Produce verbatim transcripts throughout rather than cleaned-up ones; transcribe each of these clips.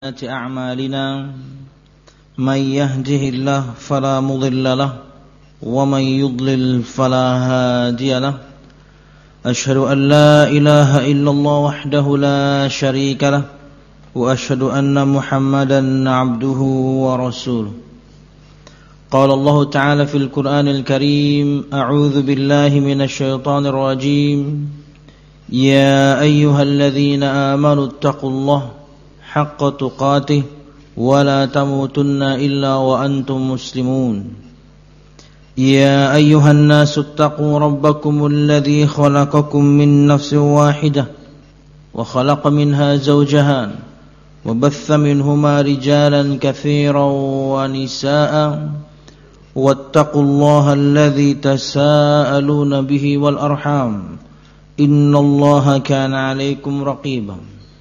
أعمالنا من يهده الله فلا مضل له ومن يضلل فلا هادي له أشهد أن لا إله إلا الله وحده لا شريك له وأشهد أن محمدا عبده ورسوله قال الله تعالى في القرآن الكريم أعوذ بالله من الشيطان الرجيم يا أيها الذين آمنوا اتقوا الله حق تقاته ولا تموتن إلا وأنتم مسلمون يا أيها الناس اتقوا ربكم الذي خلقكم من نفس واحدة وخلق منها زوجها وبث منهما رجالا كثيرا ونساء واتقوا الله الذي تساءلون به والأرحام إن الله كان عليكم رقيبا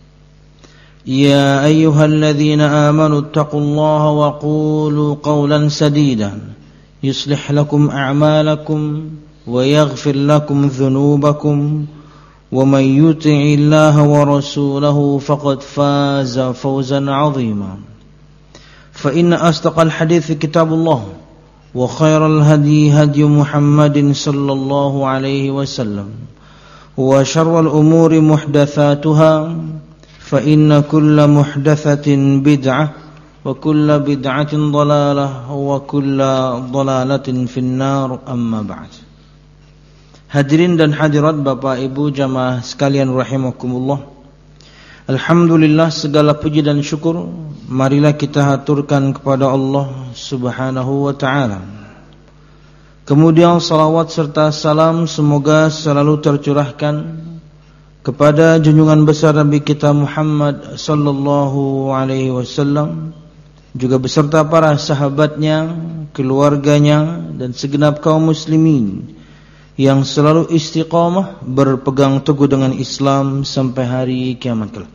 يا أيها الذين آمنوا اتقوا الله وقولوا قولا سديدا يصلح لكم أعمالكم ويغفر لكم ذنوبكم ومن يطع الله ورسوله فقد فاز فوزا عظيما فإن أصدق الحديث كتاب الله وخير الهدي هدي محمد صلى الله عليه وسلم وشر الأمور محدثاتها فإن كل محدثة بدعة وكل بدعة ضلالة وكل ضلالة في النار أما بعد. Hadirin dan hadirat Bapak Ibu jamaah sekalian rahimakumullah. Alhamdulillah, segala puji dan syukur marilah kita haturkan kepada Allah Subhanahu wa taala. Kemudian salawat serta salam semoga selalu tercurahkan kepada junjungan besar Nabi kita Muhammad sallallahu alaihi wasallam, juga beserta para sahabatnya, keluarganya dan segenap kaum muslimin yang selalu istiqamah berpegang teguh dengan Islam sampai hari kiamat kelak.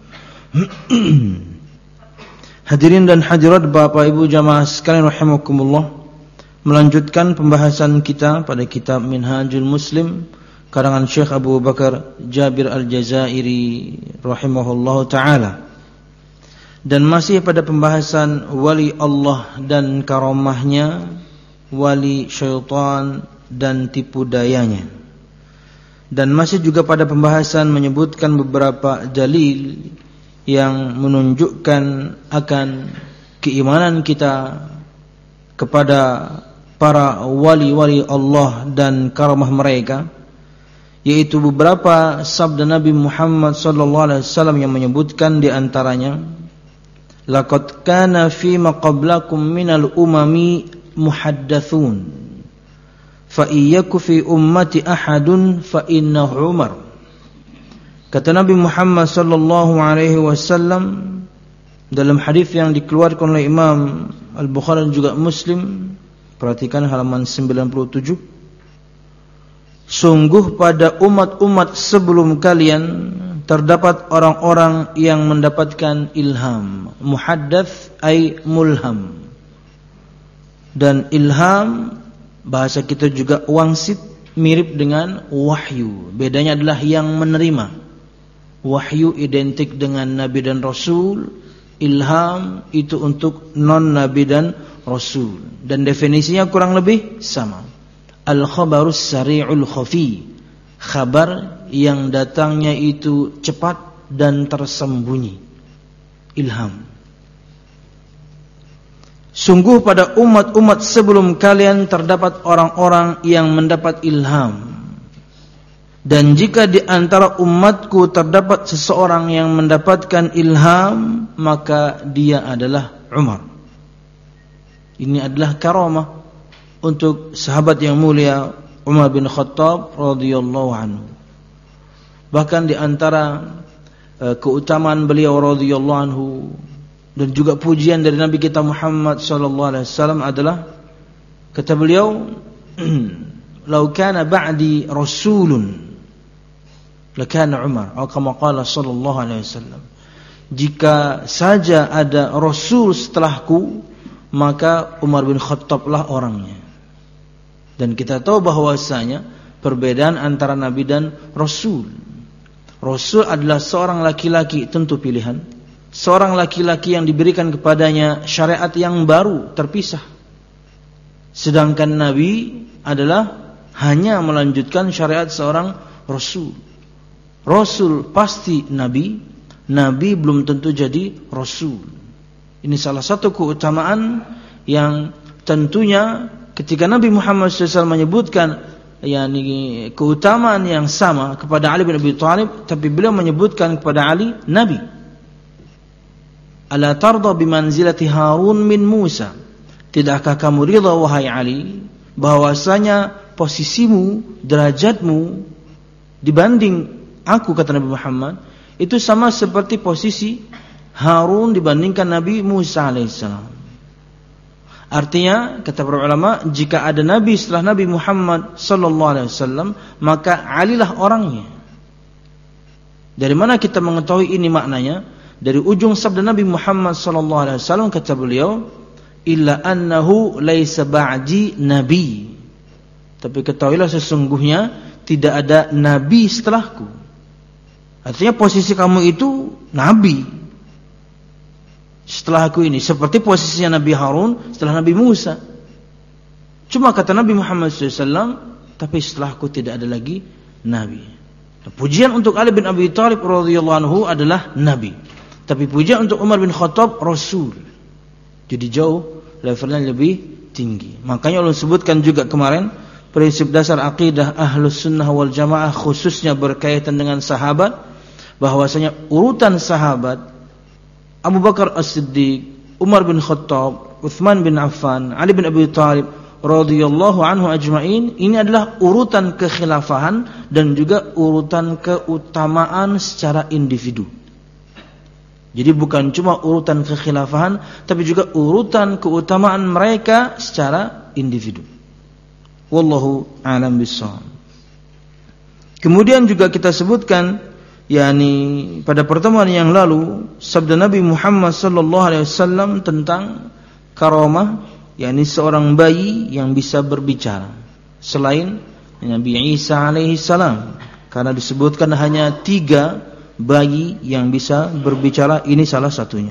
Hadirin dan hadirat Bapak Ibu jamaah sekalian rahimakumullah, melanjutkan pembahasan kita pada kitab Minhajul Muslim karangan Syekh Abu Bakar Jabir Al-Jazairi rahimahullahu ta'ala. Dan masih pada pembahasan wali Allah dan karamahnya, wali syaitan dan tipu dayanya. Dan masih juga pada pembahasan menyebutkan beberapa dalil yang menunjukkan akan keimanan kita kepada para wali-wali Allah dan karamah mereka, yaitu beberapa sabda Nabi Muhammad sallallahu alaihi wasallam yang menyebutkan di antaranya, laqad kana fi ma qablakum minal umami muhaddatsun fa iyyaku fi ummati ahadun fa innahu Umar. Kata Nabi Muhammad sallallahu alaihi wasallam dalam hadis yang dikeluarkan oleh Imam Al-Bukhari dan juga Muslim, perhatikan halaman sembilan puluh tujuh, sungguh pada umat-umat sebelum kalian terdapat orang-orang yang mendapatkan ilham. Muhaddats ay mulham. Dan ilham bahasa kita juga wangsit, mirip dengan wahyu. Bedanya adalah yang menerima. Wahyu identik dengan nabi dan rasul, ilham itu untuk non nabi dan rasul. Dan definisinya kurang lebih sama. Al-khabarus sari'ul khafi, khabar yang datangnya itu cepat dan tersembunyi. Ilham. Sungguh pada umat-umat sebelum kalian terdapat orang-orang yang mendapat ilham. Dan jika di antara umatku terdapat seseorang yang mendapatkan ilham, maka dia adalah Umar. Ini adalah karamah untuk sahabat yang mulia Umar bin Khattab radhiyallahu anhu. Bahkan di antara uh, keutamaan beliau radhiyallahu anhu dan juga pujian dari Nabi kita Muhammad sallallahu alaihi wasallam adalah, kata beliau, "Lau kana ba'di rasulun lakana Umar," atau kama qala sallallahu alaihi wasallam. Jika saja ada rasul setelahku, maka Umar bin Khattab lah orangnya. Dan kita tahu bahwasanya perbedaan antara nabi dan rasul. Rasul adalah seorang laki-laki tentu pilihan, seorang laki-laki yang diberikan kepadanya syariat yang baru terpisah. Sedangkan Nabi adalah hanya melanjutkan syariat seorang Rasul. Rasul pasti Nabi, Nabi belum tentu jadi Rasul. Ini salah satu keutamaan yang tentunya ketika Nabi Muhammad shallallahu alaihi wasallam menyebutkan yakni keutamaan yang sama kepada Ali bin Abi Thalib, tapi beliau menyebutkan kepada Ali Nabi. Ala tarda bimanzilati Harun min Musa? Tidakkah kamu ridha wahai Ali bahwasanya posisimu, derajatmu dibanding aku, kata Nabi Muhammad, itu sama seperti posisi Harun dibandingkan Nabi Musa alaihissalam. Artinya, kata para ulama, jika ada Nabi setelah Nabi Muhammad sallallahu alaihi wasallam, maka Ali lah orangnya. Dari mana kita mengetahui ini maknanya? Dari ujung sabda Nabi Muhammad sallallahu alaihi wasallam, kata beliau, illa annahu laisa ba'di nabi. Tapi ketahuilah sesungguhnya tidak ada nabi setelahku. Artinya posisi kamu itu nabi setelah aku ini, seperti posisinya Nabi Harun setelah Nabi Musa. Cuma kata Nabi Muhammad shallallahu alaihi wasallam, tapi setelah aku tidak ada lagi nabi. Pujian untuk Ali bin Abi Thalib radhiyallahu anhu adalah nabi, tapi pujian untuk Umar bin Khattab Rasul. Jadi jauh levelnya lebih tinggi. Makanya Allah sebutkan juga kemarin prinsip dasar akidah Ahlus Sunnah wal Jamaah, khususnya berkaitan dengan sahabat, bahwasanya urutan sahabat Abu Bakar As-Siddiq, Umar bin Khattab, Uthman bin Affan, Ali bin Abi Thalib radhiyallahu anhu ajma'in, ini adalah urutan kekhilafahan dan juga urutan keutamaan secara individu. Jadi bukan cuma urutan kekhilafahan, tapi juga urutan keutamaan mereka secara individu. Wallahu a'lam bishawab. Kemudian juga kita sebutkan, yakni pada pertemuan yang lalu, sabda Nabi Muhammad sallallahu alaihi wasallam tentang karamah, yakni seorang bayi yang bisa berbicara selain Nabi Isa alaihi salam, karena disebutkan hanya tiga bayi yang bisa berbicara, ini salah satunya.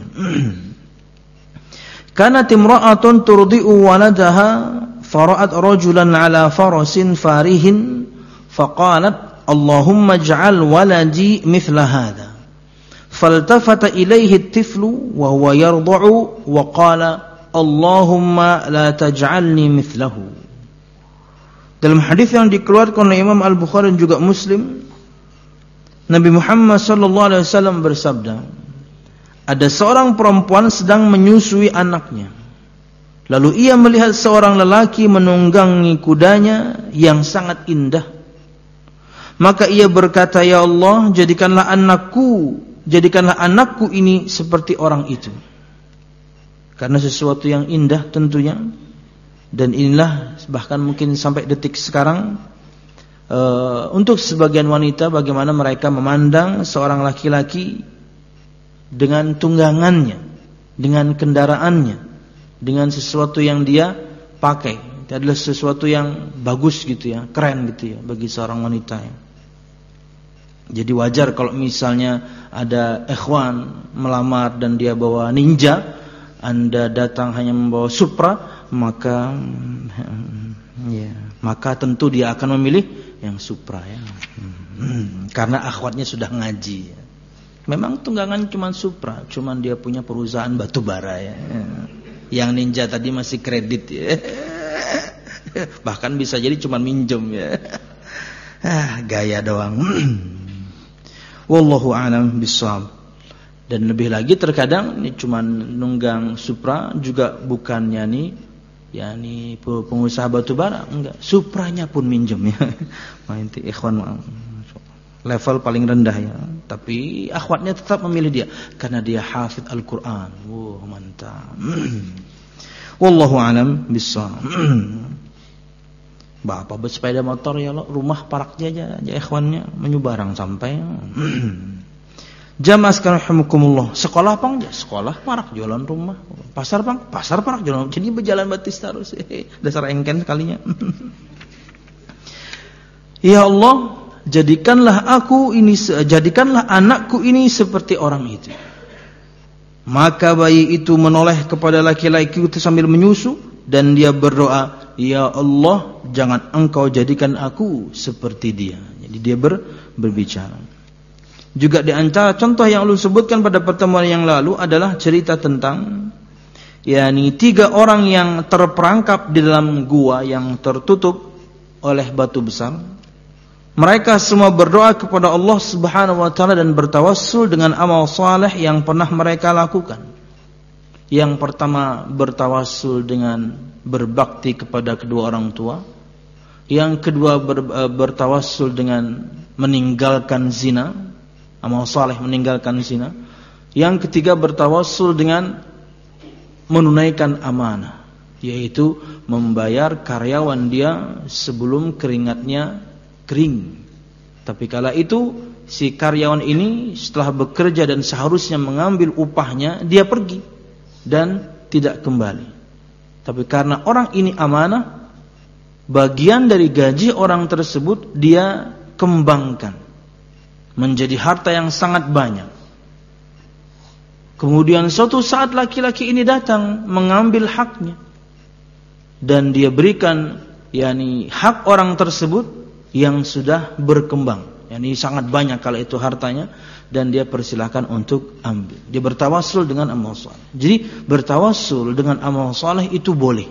Kanat imra'atun turdi'u waladaha fara'at rajulan ala farasin farihin faqalat Allahumma ij'al waladi mithla hadha. Faltafata ilayhi at-tiflu wa huwa yardu'u wa qala Allahumma la taj'alni mithlahu. Dalam hadis yang dikeluarkan oleh Imam Al-Bukhari dan juga Muslim, Nabi Muhammad sallallahu alaihi wasallam bersabda, ada seorang perempuan sedang menyusui anaknya. Lalu ia melihat seorang lelaki menunggangi kudanya yang sangat indah. Maka ia berkata, ya Allah, jadikanlah anakku, jadikanlah anakku ini seperti orang itu. Karena sesuatu yang indah tentunya. Dan inilah bahkan mungkin sampai detik sekarang, uh, untuk sebagian wanita, bagaimana mereka memandang seorang laki-laki dengan tunggangannya, dengan kendaraannya, dengan sesuatu yang dia pakai. Itu adalah sesuatu yang bagus gitu ya, keren gitu ya bagi seorang wanita ya. Jadi wajar kalau misalnya ada ikhwan melamar dan dia bawa Ninja, Anda datang hanya membawa Supra, maka ya, maka tentu dia akan memilih yang Supra ya. Karena akhwatnya sudah ngaji. Memang tunggangan cuma Supra, cuma dia punya perusahaan batu bara ya. Yang Ninja tadi masih kredit ya. Bahkan bisa jadi cuma minjem ya. Ah, gaya doang. Wallahu a'lam bishawab. Dan lebih lagi terkadang ini cuma nunggang Supra juga bukannya nih, yakni pengusaha batu bara, enggak. Supranya pun minjem ya. Main ti ikhwan level paling rendah ya. Tapi akhwatnya tetap memilih dia karena dia hafid Al-Qur'an. Wow, mantap. Wallahu a'lam bishawab. Bapak bersepeda motor ya lo, rumah paraknya aja, aja ikhwannya menyubarang sampai. Jamaah sekalian rahimakumullah. Sekolah pang ya, sekolah parak jualan rumah. Pasar pang, pasar parak jualan. Jadi berjalan batis terus. Dasar engken sekalinya. Ya Allah, jadikanlah aku ini, jadikanlah anakku ini seperti orang itu. Maka bayi itu menoleh kepada laki-laki itu sambil menyusu, dan dia berdoa, "Ya Allah, jangan engkau jadikan aku seperti dia." Jadi dia ber, berbicara. Juga di antara contoh yang ulun sebutkan pada pertemuan yang lalu adalah cerita tentang yakni tiga orang yang terperangkap di dalam gua yang tertutup oleh batu besar. Mereka semua berdoa kepada Allah Subhanahu wa taala dan bertawassul dengan amal saleh yang pernah mereka lakukan. Yang pertama bertawassul dengan berbakti kepada kedua orang tua. Yang kedua ber, bertawassul dengan meninggalkan zina, amal saleh meninggalkan zina. Yang ketiga bertawassul dengan menunaikan amanah, yaitu membayar karyawan dia sebelum keringatnya kering. Tapi kala itu si karyawan ini setelah bekerja dan seharusnya mengambil upahnya, dia pergi dan tidak kembali. Tapi karena orang ini amanah, bagian dari gaji orang tersebut dia kembangkan menjadi harta yang sangat banyak. Kemudian suatu saat laki-laki ini datang mengambil haknya, dan dia berikan yakni hak orang tersebut yang sudah berkembang, yakni sangat banyak kalau itu hartanya, dan dia persilahkan untuk ambil. Dia bertawassul dengan amal saleh. Jadi bertawassul dengan amal saleh itu boleh.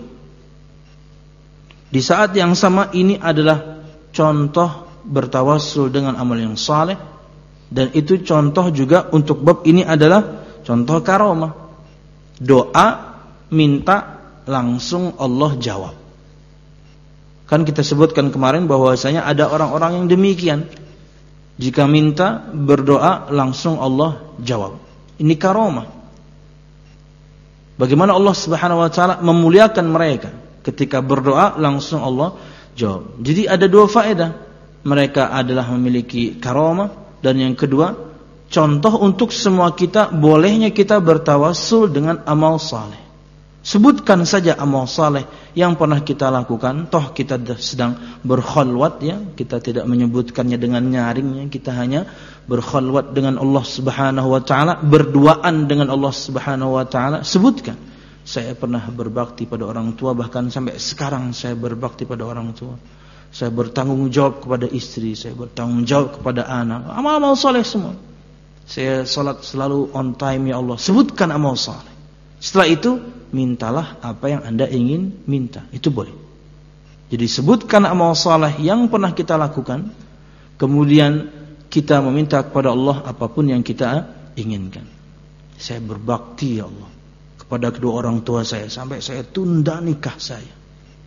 Di saat yang sama ini adalah contoh bertawassul dengan amal yang saleh, dan itu contoh juga untuk bab ini adalah contoh karomah. Doa minta langsung Allah jawab. Kan kita sebutkan kemarin bahwasanya ada orang-orang yang demikian. Jika minta, berdoa, langsung Allah jawab. Ini karomah. Bagaimana Allah Subhanahu wa taala memuliakan mereka ketika berdoa langsung Allah jawab. Jadi ada dua faedah. Mereka adalah memiliki karomah, dan yang kedua, contoh untuk semua kita bolehnya kita bertawassul dengan amal saleh. Sebutkan saja amal saleh yang pernah kita lakukan. Toh kita sedang berkhalwat, ya. Kita tidak menyebutkannya dengan nyaringnya. Kita hanya berkhalwat dengan Allah Subhanahu wa taala, berduaan dengan Allah Subhanahu wa taala. Sebutkan, saya pernah berbakti pada orang tua, bahkan sampai sekarang saya berbakti pada orang tua. Saya bertanggung jawab kepada istri, saya bertanggung jawab kepada anak. Amal-amal saleh semua. Saya salat selalu on time, ya Allah. Sebutkan amal saleh. Setelah itu mintalah apa yang Anda ingin minta. Itu boleh. Jadi sebutkan amal saleh yang pernah kita lakukan, kemudian kita meminta kepada Allah apapun yang kita inginkan. Saya berbakti, ya Allah, kepada kedua orang tua saya sampai saya tunda nikah saya.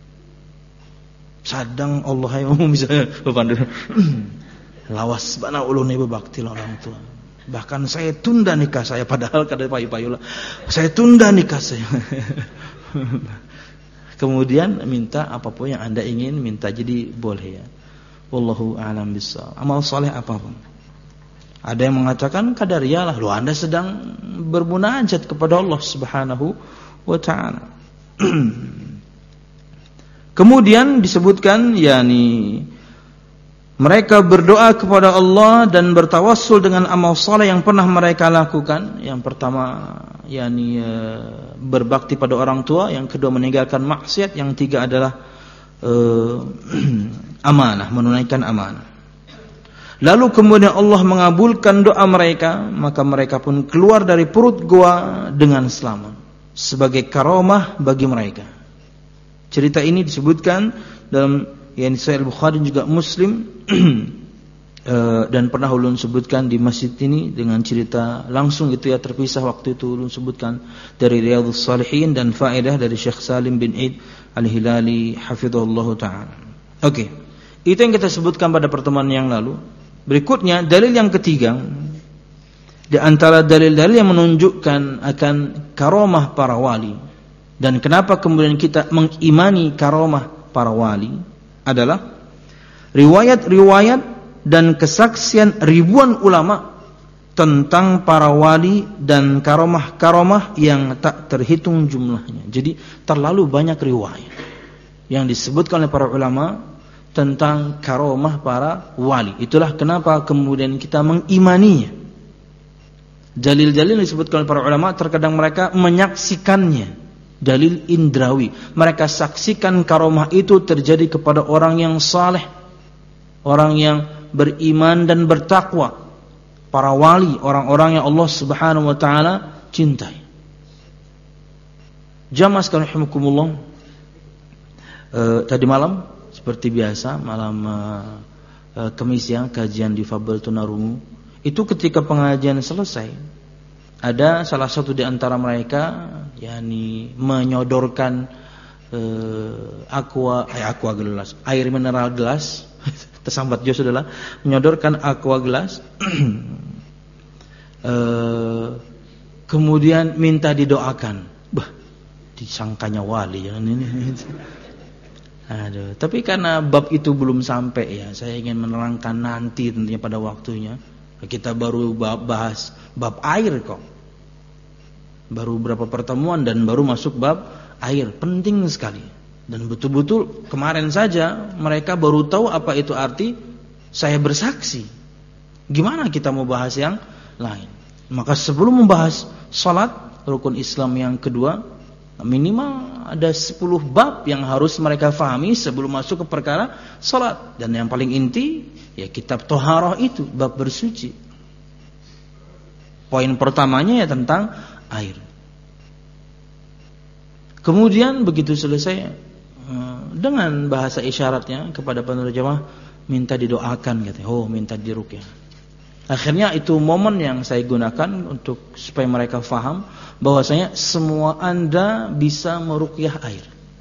Sadang Allah yang bisa lawas bana ulun ibu bakti orang tua. Bahkan saya tunda nikah saya, padahal kada payu-payu lah. Saya tunda nikah saya. Kemudian minta apapun yang Anda ingin minta, jadi boleh, ya. Wallahu a'lam bissawab. Amal saleh apapun. Ada yang mengatakan qadariyah lah, lu Anda sedang bermunajat kepada Allah Subhanahu wa taala. Kemudian disebutkan yakni mereka berdoa kepada Allah dan bertawassul dengan amal saleh yang pernah mereka lakukan. Yang pertama yakni e, berbakti pada orang tua, yang kedua meninggalkan maksiat, yang tiga adalah e, amanah, menunaikan amanah. Lalu kemudian Allah mengabulkan doa mereka, maka mereka pun keluar dari perut gua dengan selamat, sebagai karomah bagi mereka. Cerita ini disebutkan dalam yang Sahih Bukhari juga Muslim dan pernah ulun sebutkan di masjid ini dengan cerita langsung itu, ya, terpisah. Waktu itu ulun sebutkan dari Riyadhus Shalihin dan faedah dari Syekh Salim bin Eid Al-Hilali hafizahullah ta'ala. Oke, itu yang kita sebutkan pada pertemuan yang lalu. Berikutnya dalil yang ketiga, di antara dalil-dalil yang menunjukkan akan karomah para wali, dan kenapa kemudian kita mengimani karomah para wali adalah riwayat-riwayat dan kesaksian ribuan ulama tentang para wali dan karomah-karomah yang tak terhitung jumlahnya. Jadi terlalu banyak riwayat yang disebutkan oleh para ulama tentang karomah para wali. Itulah kenapa kemudian kita mengimaninya. Dalil-dalil disebutkan oleh para ulama terkadang mereka menyaksikannya, dalil indrawi. Mereka saksikan karomah itu terjadi kepada orang yang saleh, orang yang beriman dan bertakwa, para wali, orang-orang yang Allah Subhanahu wa taala cintai. Jamaah sekalian rahimakumullah, eh, tadi malam seperti biasa malam eh, eh, Kamis ya, kajian di Fabel Tunarungu. Itu ketika pengajian selesai, ada salah satu di antara mereka yakni menyodorkan eh, aqua eh, aqua gelas, air mineral gelas. Tersambat jo saudara, menyodorkan aqua gelas. eh, kemudian minta didoakan. Bah, disangkanya wali jangan ini. Aduh, tapi karena bab itu belum sampai ya, saya ingin menerangkan nanti tentunya pada waktunya. Kita baru bahas bab air kok. Baru berapa pertemuan dan baru masuk bab air, penting sekali. Dan betul-betul kemarin saja mereka baru tahu apa itu arti saya bersaksi. Gimana kita mau bahas yang lain? Maka sebelum membahas salat, rukun Islam yang kedua, minimal ada sepuluh bab yang harus mereka fahami sebelum masuk ke perkara salat. Dan yang paling inti ya kitab Thaharah itu, bab bersuci. Poin pertamanya ya tentang air. Kemudian begitu selesai dengan bahasa isyaratnya kepada penerjemah minta didoakan gitu. Oh, minta diruqyah. Akhirnya itu momen yang saya gunakan untuk supaya mereka faham bahwasanya semua Anda bisa meruqyah air.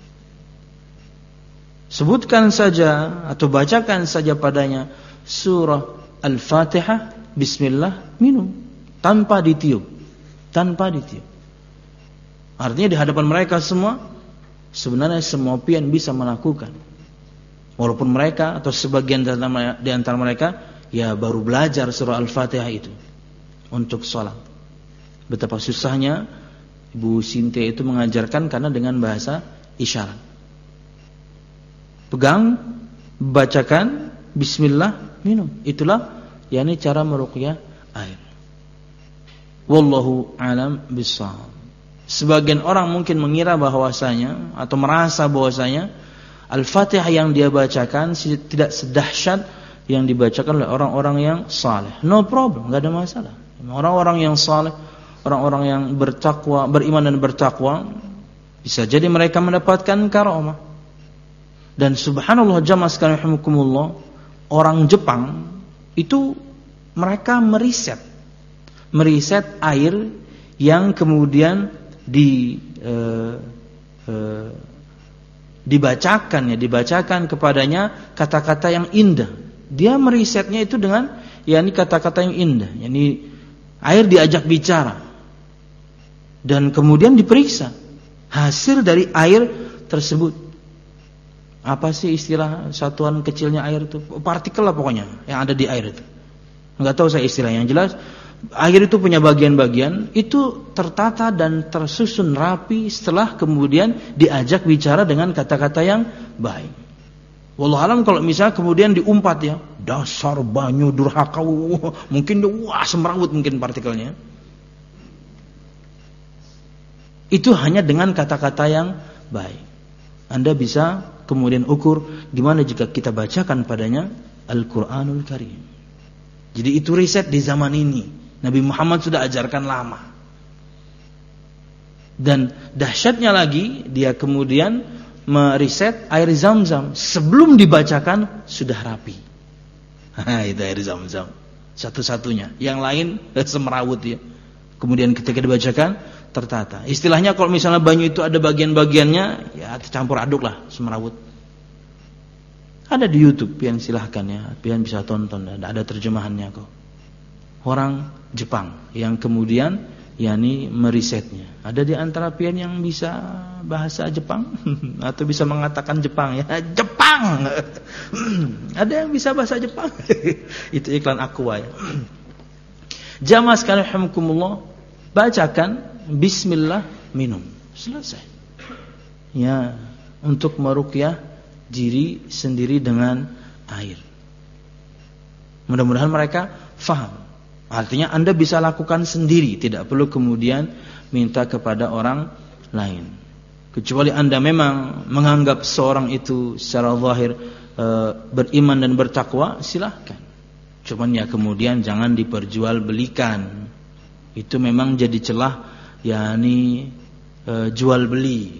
Sebutkan saja atau bacakan saja padanya surah Al-Fatihah, bismillah, minum tanpa ditiup. Tanpa ditiup. Artinya di hadapan mereka semua sebenarnya semua pian bisa melakukan. Walaupun mereka atau sebagian di antara mereka ya baru belajar surah Al-Fatihah itu untuk sholat. Betapa susahnya Ibu Sintia itu mengajarkan karena dengan bahasa isyarat. Pegang, bacakan, bismillah, minum. Itulah yakni cara meruqyah air. Wallahu alam bissawab. Sebagian orang mungkin mengira bahwasanya atau merasa bahwasanya Al-Fatihah yang dia bacakan tidak sedahsyat yang dibacakan oleh orang-orang yang saleh. No problem, enggak ada masalah. Orang-orang yang saleh, orang-orang yang bertakwa, beriman dan bertakwa, bisa jadi mereka mendapatkan karamah. Dan subhanallah jamaah sekalian rahimakumullah, orang Jepang itu mereka meriset meriset air yang kemudian di eh, eh, dibacakan ya dibacakan kepadanya kata-kata yang indah. Dia merisetnya itu dengan yakni kata-kata yang indah, yakni air diajak bicara dan kemudian diperiksa hasil dari air tersebut. Apa sih istilah satuan kecilnya air itu? Partikel lah pokoknya yang ada di air itu. Enggak tahu saya istilahnya, yang jelas air itu punya bagian-bagian, itu tertata dan tersusun rapi setelah kemudian diajak bicara dengan kata-kata yang baik. Wallahu alam kalau misalnya kemudian diumpat ya, dasar banyu durhaka, mungkin wah semrawut mungkin partikelnya. Itu hanya dengan kata-kata yang baik. Anda bisa kemudian ukur gimana jika kita bacakan padanya Al-Qur'anul Karim. Jadi itu riset di zaman ini. Nabi Muhammad sudah ajarkan lama. Dan dahsyatnya lagi, dia kemudian meriset air Zam-Zam sebelum dibacakan sudah rapi. Itu air Zam-Zam satu-satunya. Yang lain semrawut ya. Kemudian ketika dibacakan tertata. Istilahnya kalau misalnya banyu itu ada bagian-bagiannya, ya tercampur aduk lah semrawut. Ada di YouTube, pian silahkan ya, pian bisa tonton, ada terjemahannya kok. Orang Jepang yang kemudian yakni merisetnya. Ada di antara pian yang bisa bahasa Jepang atau bisa mengatakan Jepang ya, Jepang. Ada yang bisa bahasa Jepang. Itu iklan Aqua ya. Jamaah sekalian rahimakumullah, bacakan bismillah, minum. Selesai. Ya, untuk meruqyah diri sendiri dengan air. Mudah-mudahan mereka faham. Artinya Anda bisa lakukan sendiri, tidak perlu kemudian minta kepada orang lain. Kecuali Anda memang menganggap seorang itu secara zahir e, beriman dan bertakwa, silahkan. Cuman ya kemudian jangan diperjualbelikan. Itu memang jadi celah yakni e, jual beli.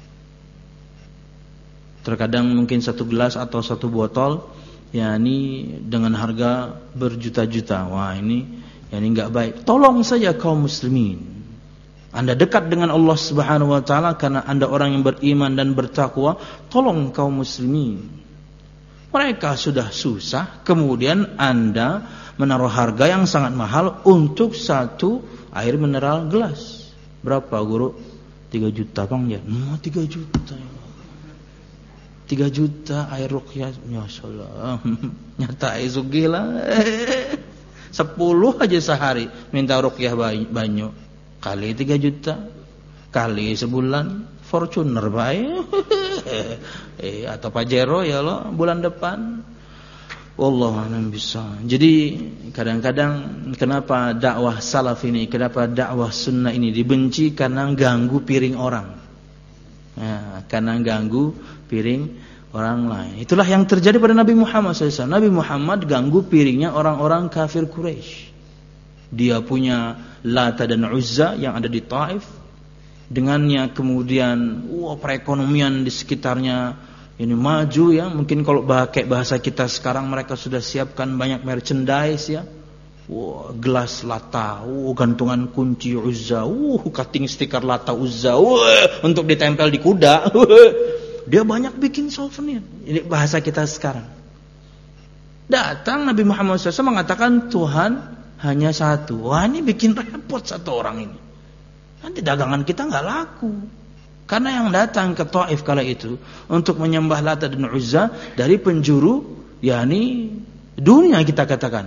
Terkadang mungkin satu gelas atau satu botol yakni dengan harga berjuta-juta. Wah, ini yakni enggak baik. Tolong saja kaum muslimin. Anda dekat dengan Allah Subhanahu wa taala karena Anda orang yang beriman dan bertakwa, tolong kaum muslimin. Mereka sudah susah, kemudian Anda menaruh harga yang sangat mahal untuk satu air mineral gelas. Berapa, Guru? tiga juta, Bang, ya? Hmm, tiga juta. tiga juta air ruqyah, masyaallah. Nyata isu gila. sepuluh aja sehari minta ruqyah banyu. Kali tiga juta, kali sebulan Fortuner baik, eh, atau Pajero ya lo bulan depan. Wallahu a'lam bishawab. Jadi kadang-kadang kenapa dakwah salaf ini, kenapa dakwah sunnah ini dibenci, karena ganggu piring orang. Ya, karena ganggu piring orang lain. Itulah yang terjadi pada Nabi Muhammad shallallahu alaihi wasallam. Nabi Muhammad ganggu piringnya orang-orang kafir Quraisy. Dia punya Lata dan Uzza yang ada di Taif. Dengannya kemudian wah, perekonomian di sekitarnya ini maju ya. Mungkin kalau pakai bahasa kita sekarang, mereka sudah siapkan banyak merchandise ya. Wah, gelas Lata, wah, gantungan kunci Uzza, wah, cutting stiker Lata Uzza, wah, untuk ditempel di kuda. Dia banyak bikin souvenir. Ini bahasa kita sekarang. Datang Nabi Muhammad shallallahu alaihi wasallam mengatakan Tuhan hanya satu. Wah, ini bikin repot satu orang ini. Nanti dagangan kita nggak laku. Karena yang datang ke Taif kala itu untuk menyembah Lata dan Uzza dari penjuru yakni dunia, kita katakan.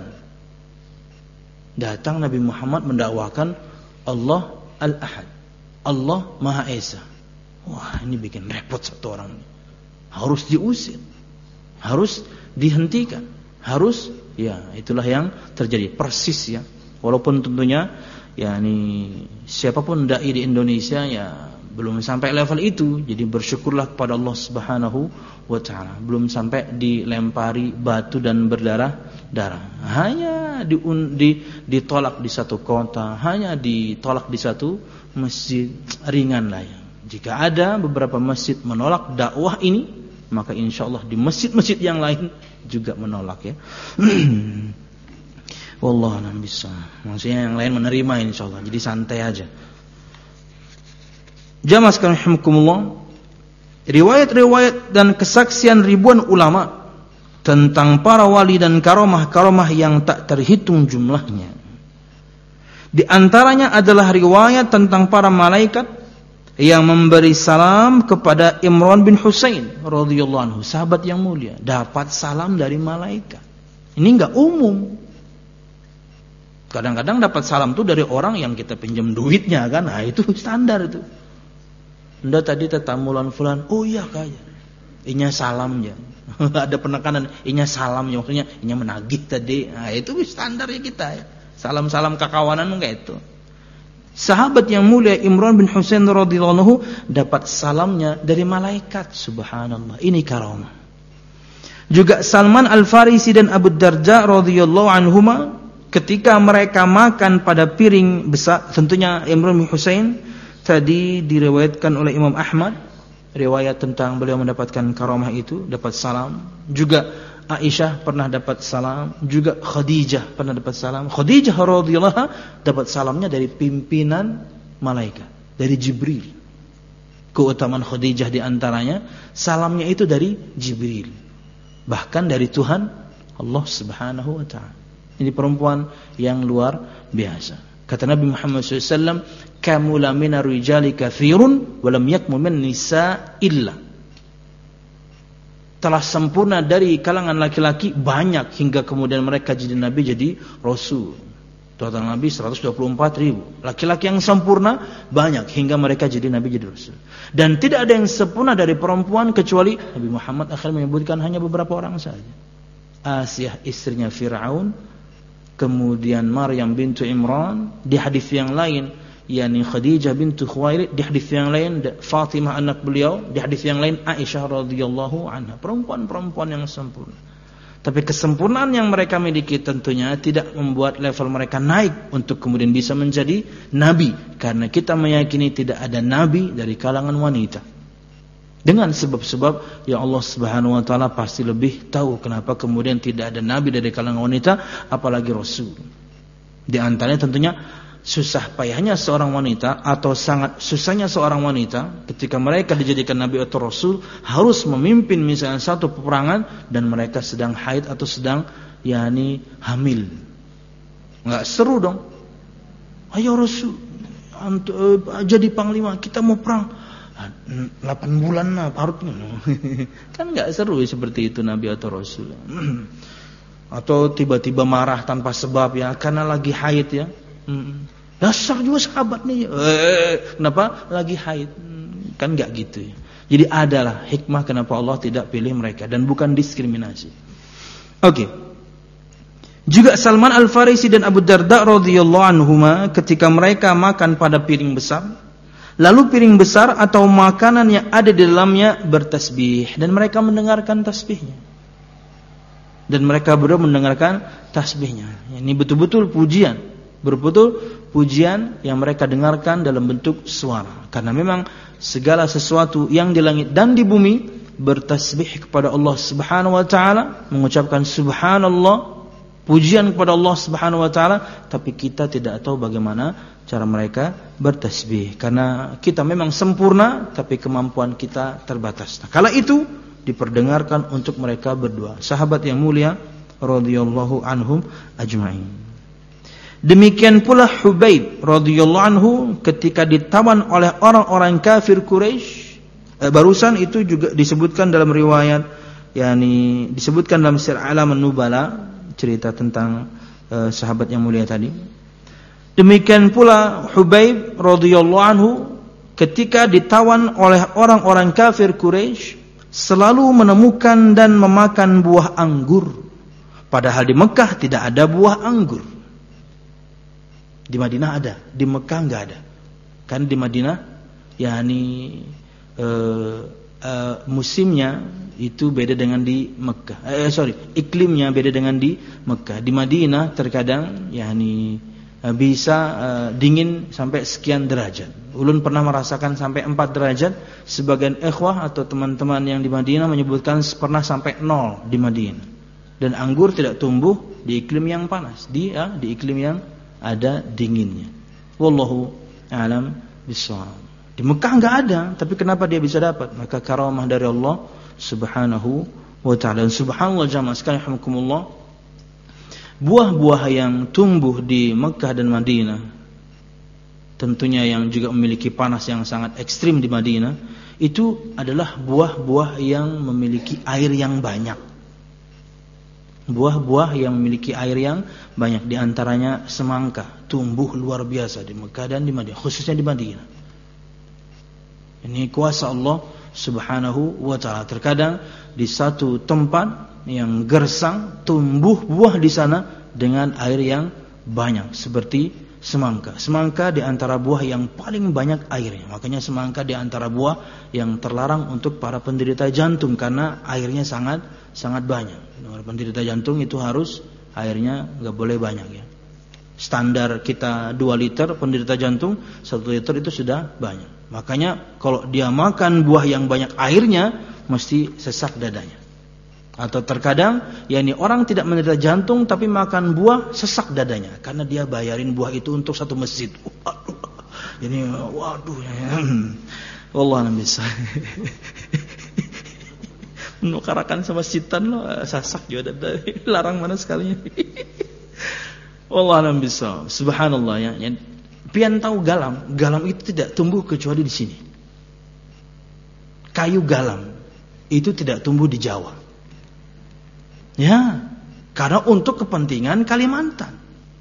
Datang Nabi Muhammad mendakwakan Allah Al-Ahad, Allah Maha Esa. Wah, ini bikin repot satu orang ini. Harus diusir, harus dihentikan, harus, ya itulah yang terjadi persis ya. Walaupun tentunya yakni siapapun dai di Indonesia ya belum sampai level itu. Jadi bersyukurlah kepada Allah Subhanahu wa taala, belum sampai dilempari batu dan berdarah-darah. Hanya di, di ditolak di satu kota, hanya ditolak di satu masjid, ringan lah ya. Jika ada beberapa masjid menolak dakwah ini, maka insyaallah di masjid-masjid yang lain juga menolak ya. Wallahu a'lam bishawab. Maksudnya yang lain menerima insyaallah. Jadi santai aja. Jamaah sekalian rahimakumullah, riwayat-riwayat dan kesaksian ribuan ulama tentang para wali dan karomah-karomah yang tak terhitung jumlahnya. Di antaranya adalah riwayat tentang para malaikat yang memberi salam kepada Imran bin Husain radhiyallahu anhu, sahabat yang mulia, dapat salam dari malaikat. Ini enggak umum. Kadang-kadang dapat salam itu dari orang yang kita pinjam duitnya kan. Nah, itu standar itu. Anda tadi tetamulan fulan, oh iya kaya. Inya salamnya. Ada penekanan, inya salamnya, maksudnya inya menagih tadi. Nah, itu standarnya kita ya. Salam-salam kekawanan enggak itu. Sahabat yang mulia Imran bin Husain radhiyallahu anhu dapat salamnya dari malaikat. Subhanallah, ini karamah. Juga Salman Al-Farisi dan Abu Darda radhiyallahu anhuma ketika mereka makan pada piring besar, tentunya Imran bin Husain tadi diriwayatkan oleh Imam Ahmad, riwayat tentang beliau mendapatkan karamah itu, dapat salam. Juga Aisyah pernah dapat salam, juga Khadijah pernah dapat salam. Khadijah radhiyallahu anha dapat salamnya dari pimpinan malaikat, dari Jibril. Keutamaan Khadijah di antaranya salamnya itu dari Jibril, bahkan dari Tuhan Allah Subhanahu wa taala. Ini perempuan yang luar biasa. Kata Nabi Muhammad shallallahu alaihi wasallam, "Kamula minar rijali katsirun wa lam yakmul min nisa illa." Telah sempurna dari kalangan laki-laki banyak hingga kemudian mereka jadi nabi, jadi rasul. Total nabi seratus dua puluh empat ribu. Laki-laki yang sempurna banyak hingga mereka jadi nabi, jadi rasul. Dan tidak ada yang sempurna dari perempuan kecuali Nabi Muhammad akhirnya menyebutkan hanya beberapa orang saja. Asiyah istrinya Fir'aun, kemudian Maryam bintu Imran, di hadis yang lain yakni Khadijah bintu Khuwailid, di hadis yang lain Fatimah anak beliau, di hadis yang lain Aisyah radhiyallahu anha, perempuan-perempuan yang sempurna. Tapi kesempurnaan yang mereka miliki tentunya tidak membuat level mereka naik untuk kemudian bisa menjadi nabi, karena kita meyakini tidak ada nabi dari kalangan wanita. Dengan sebab-sebab yang Allah Subhanahu wa taala pasti lebih tahu kenapa kemudian tidak ada nabi dari kalangan wanita, apalagi rasul. Di antaranya tentunya susah payahnya seorang wanita atau sangat susahnya seorang wanita ketika mereka dijadikan nabi atau rasul harus memimpin misalnya satu peperangan dan mereka sedang haid atau sedang yakni hamil. Enggak seru dong. Ayo rasul, antu, uh, jadi panglima, kita mau perang. delapan bulan lah parutnya. Kan enggak seru ya seperti itu nabi atau rasul. Atau tiba-tiba marah tanpa sebab ya karena lagi haid ya. Dasar juga sahabat nih. Eh, kenapa? Lagi haid. Kan enggak gitu ya. Jadi adalah hikmah kenapa Allah tidak pilih mereka dan bukan diskriminasi. Oke. Okay. Juga Salman Al-Farisi dan Abu Darda radhiyallahu anhuma ketika mereka makan pada piring besar, lalu piring besar atau makanan yang ada di dalamnya bertasbih dan mereka mendengarkan tasbihnya. Dan mereka berdua mendengarkan tasbihnya. Ini betul-betul pujian. Betul-betul pujian yang mereka dengarkan dalam bentuk suara. Karena memang segala sesuatu yang di langit dan di bumi bertasbih kepada Allah Subhanahu wa taala, mengucapkan subhanallah, pujian kepada Allah Subhanahu wa taala, tapi kita tidak tahu bagaimana cara mereka bertasbih karena kita memang sempurna tapi kemampuan kita terbatas. Nah, kala itu diperdengarkan untuk mereka berdua, sahabat yang mulia radhiyallahu anhum ajma'in. Demikian pula Hubaib radhiyallahu anhu ketika ditawan oleh orang-orang kafir Quraisy. Eh, barusan itu juga disebutkan dalam riwayat, yakni disebutkan dalam Sirah Alamun Nubala, cerita tentang eh, sahabat yang mulia tadi. Demikian pula Hubaib radhiyallahu anhu ketika ditawan oleh orang-orang kafir Quraisy selalu menemukan dan memakan buah anggur, padahal di Mekah tidak ada buah anggur. Di Madinah ada, di Mekah enggak ada. Kan di Madinah yakni uh, uh, musimnya itu beda dengan di Mekah. Eh sorry, iklimnya beda dengan di Mekah. Di Madinah terkadang yakni uh, bisa uh, dingin sampai sekian derajat. Ulun pernah merasakan sampai empat derajat. Sebagian ikhwah atau teman-teman yang di Madinah menyebutkan pernah sampai nol di Madinah. Dan anggur tidak tumbuh di iklim yang panas, di ya, di iklim yang ada dinginnya. Wallahu a'lam bishawab. Di Mekah enggak ada, tapi kenapa dia bisa dapat? Maka karamah dari Allah Subhanahu wa taala. Dan subhanallah jamaah sekalian rahimakumullah, buah-buah yang tumbuh di Mekah dan Madinah, tentunya yang juga memiliki panas yang sangat ekstrim di Madinah, itu adalah buah-buah yang memiliki air yang banyak. Buah-buah yang memiliki air yang banyak, di antaranya semangka, tumbuh luar biasa di Mekah dan di Madinah, khususnya di Madinah. Ini kuasa Allah Subhanahu wa taala. Terkadang di satu tempat yang gersang tumbuh buah di sana dengan air yang banyak seperti semangka. Semangka di antara buah yang paling banyak airnya. Makanya semangka di antara buah yang terlarang untuk para penderita jantung karena airnya sangat sangat banyak. Penderita jantung itu harus airnya enggak boleh banyak ya. Standar kita dua liter, penderita jantung satu liter itu sudah banyak. Makanya kalau dia makan buah yang banyak airnya mesti sesak dadanya. Atau terkadang yakni orang tidak menderita jantung tapi makan buah sesak dadanya karena dia bayarin buah itu untuk satu masjid. Waduh. Ini waduh ya. Wallah bisa. Menukarakan sama sitan lo sasak juga ada. Larang mana sekalinya. Wallah bisa. Subhanallah ya. Pian tahu galam, galam itu tidak tumbuh kecuali di sini. Kayu galam itu tidak tumbuh di Jawa. Ya, karena untuk kepentingan Kalimantan.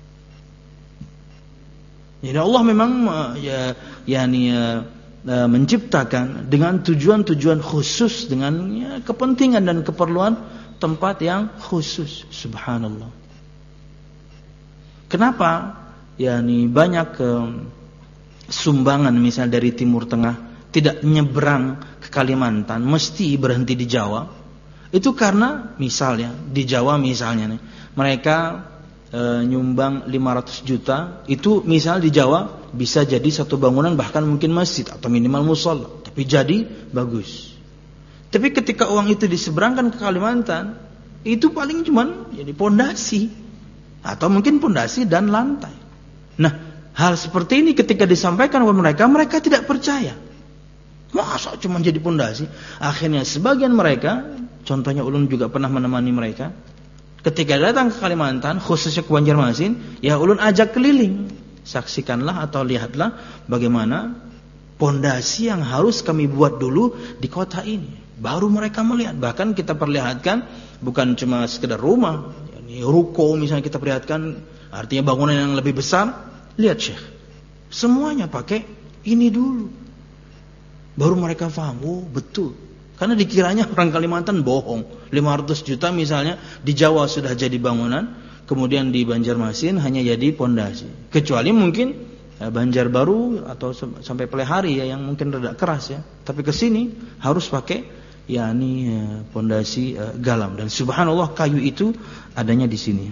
Jadi Allah memang ya yakni ya, menciptakan dengan tujuan-tujuan khusus, dengan ya, kepentingan dan keperluan tempat yang khusus. Subhanallah. Kenapa? Ya nih banyak um, sumbangan misalnya dari Timur Tengah tidak nyebrang ke Kalimantan, mesti berhenti di Jawa. Itu karena misalnya di Jawa misalnya nih, mereka e, nyumbang lima ratus juta, itu misal di Jawa bisa jadi satu bangunan bahkan mungkin masjid atau minimal mushola, tapi jadi bagus. Tapi ketika uang itu diseberangkan ke Kalimantan, itu paling cuman jadi pondasi atau mungkin pondasi dan lantai. Nah, hal seperti ini ketika disampaikan kepada mereka, mereka tidak percaya. Masa cuma jadi pondasi? Akhirnya sebagian mereka, contohnya ulun juga pernah menemani mereka, ketika datang ke Kalimantan, khususnya ke Banjarmasin, ya ulun ajak keliling. Saksikanlah atau lihatlah bagaimana pondasi yang harus kami buat dulu di kota ini. Baru mereka melihat. Bahkan kita perlihatkan bukan cuma sekedar rumah, yani ruko misalnya kita perlihatkan, artinya bangunan yang lebih besar. Lihat Syekh, semuanya pakai ini dulu. Baru mereka paham, oh betul. Karena dikiranya orang Kalimantan bohong. lima ratus juta misalnya di Jawa sudah jadi bangunan, kemudian di Banjarmasin hanya jadi pondasi. Kecuali mungkin ya, Banjarbaru atau sampai Pelihari ya yang mungkin rada keras ya. Tapi ke sini harus pakai yakni pondasi ya, galam, dan subhanallah kayu itu adanya di sini.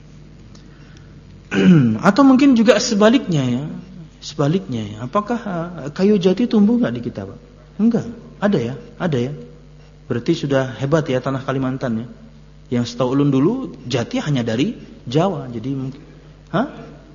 Atau mungkin juga sebaliknya ya. Sebaliknya ya. Apakah uh, kayu jati tumbuh enggak di kita, Pak? Enggak. Ada ya? Ada ya. Berarti sudah hebat ya tanah Kalimantan ya. Yang setahu ulun dulu jati hanya dari Jawa. Jadi mungkin Hah?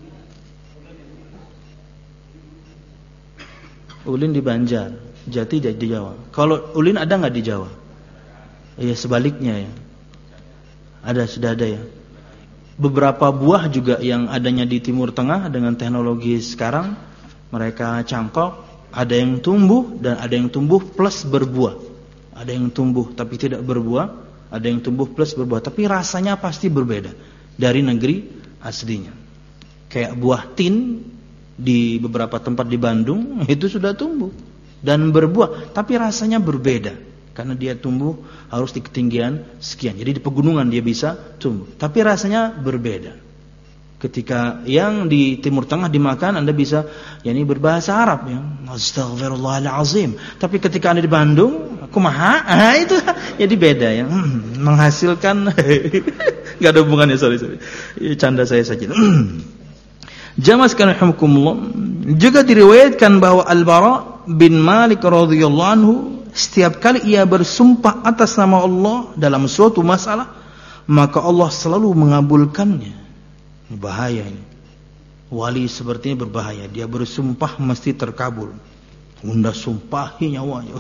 Ulin di Banjar, jati di Jawa. Kalau ulin ada enggak di Jawa? Iya, sebaliknya ya. Ada, sudah ada ya. Beberapa buah juga yang adanya di Timur Tengah dengan teknologi sekarang, mereka cangkok, ada yang tumbuh dan ada yang tumbuh plus berbuah. Ada yang tumbuh tapi tidak berbuah, ada yang tumbuh plus berbuah, tapi rasanya pasti berbeda dari negeri aslinya. Kayak buah tin di beberapa tempat di Bandung itu sudah tumbuh dan berbuah, tapi rasanya berbeda. Karena dia tumbuh harus di ketinggian sekian. Jadi di pegunungan dia bisa tumbuh, tapi rasanya berbeda. Ketika yang di Timur Tengah dimakan, Anda bisa yakni berbahasa Arab ya, Astaghfirullahalazim. Tapi ketika Anda di Bandung, kumaha? Ah, itu jadi beda ya. Hmm, menghasilkan enggak ada hubungannya, sorry sorry. Canda saya saja. Jamaah sekalian rahimakumullah, juga diriwayatkan bahwa Al-Bara bin Malik radhiyallahu anhu setiap kali ia bersumpah atas nama Allah dalam suatu masalah, maka Allah selalu mengabulkannya. Bahaya ini. Wali sepertinya berbahaya. Dia bersumpah mesti terkabul. Unda sumpahi nyawanya.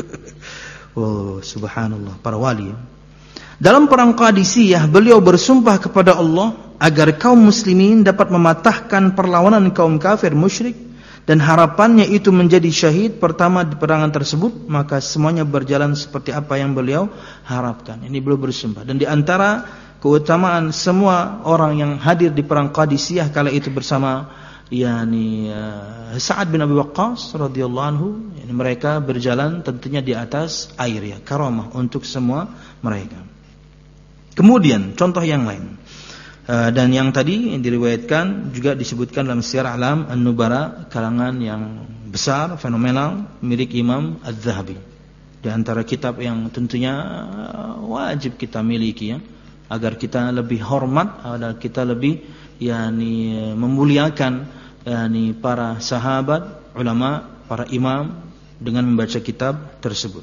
Oh, subhanallah, para wali. Dalam perang Qadisiyah, beliau bersumpah kepada Allah agar kaum muslimin dapat mematahkan perlawanan kaum kafir musyrik, dan harapannya itu menjadi syahid pertama di perangan tersebut, maka semuanya berjalan seperti apa yang beliau harapkan. Ini beliau bersumpah. Dan di antara keutamaan semua orang yang hadir di perang Qadisiyah kala itu bersama yakni uh, Sa'ad bin Abi Waqqas radhiyallahu anhu, yani mereka berjalan tentunya di atas air ya, karamah untuk semua mereka. Kemudian contoh yang lain. Uh, dan yang tadi yang diriwayatkan juga disebutkan dalam Syiar A'lam An-Nubala, kalangan yang besar, fenomenal, milik Imam Az-Zahabi. Di antara kitab yang tentunya wajib kita miliki ya, agar kita lebih hormat, agar kita lebih yakni memuliakan yakni para sahabat, ulama, para imam dengan membaca kitab tersebut.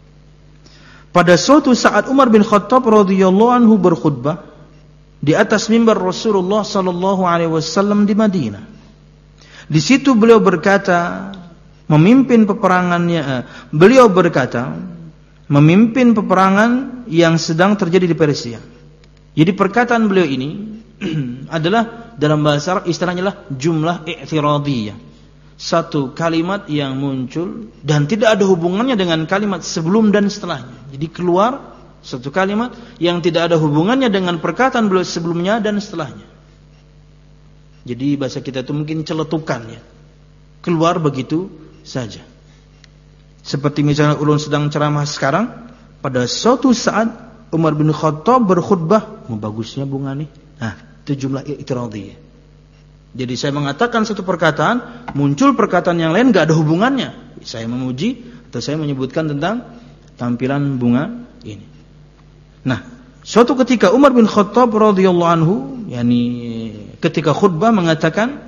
Pada suatu saat Umar bin Khattab radhiyallahu anhu berkhutbah di atas mimbar Rasulullah sallallahu alaihi wasallam di Madinah. Di situ beliau berkata, memimpin peperangannya, beliau berkata, memimpin peperangan yang sedang terjadi di Persia. Jadi perkataan beliau ini adalah dalam bahasa Arab istilahnya adalah jumlah i'tiradiyah. Satu kalimat yang muncul dan tidak ada hubungannya dengan kalimat sebelum dan setelahnya. Jadi keluar satu kalimat yang tidak ada hubungannya dengan perkataan beliau sebelumnya dan setelahnya. Jadi bahasa kita itu mungkin celetukan ya, keluar begitu saja. Seperti misalnya ulun sedang ceramah sekarang, pada suatu saat Umar bin Khattab berkhutbah, oh, bagusnya bunga nih. Nah, itu jumlah i'tiradiyah. Jadi saya mengatakan satu perkataan, muncul perkataan yang lain enggak ada hubungannya. Saya memuji atau saya menyebutkan tentang tampilan bunga ini. Nah, suatu ketika Umar bin Khattab radhiyallahu anhu, yakni ketika khutbah mengatakan,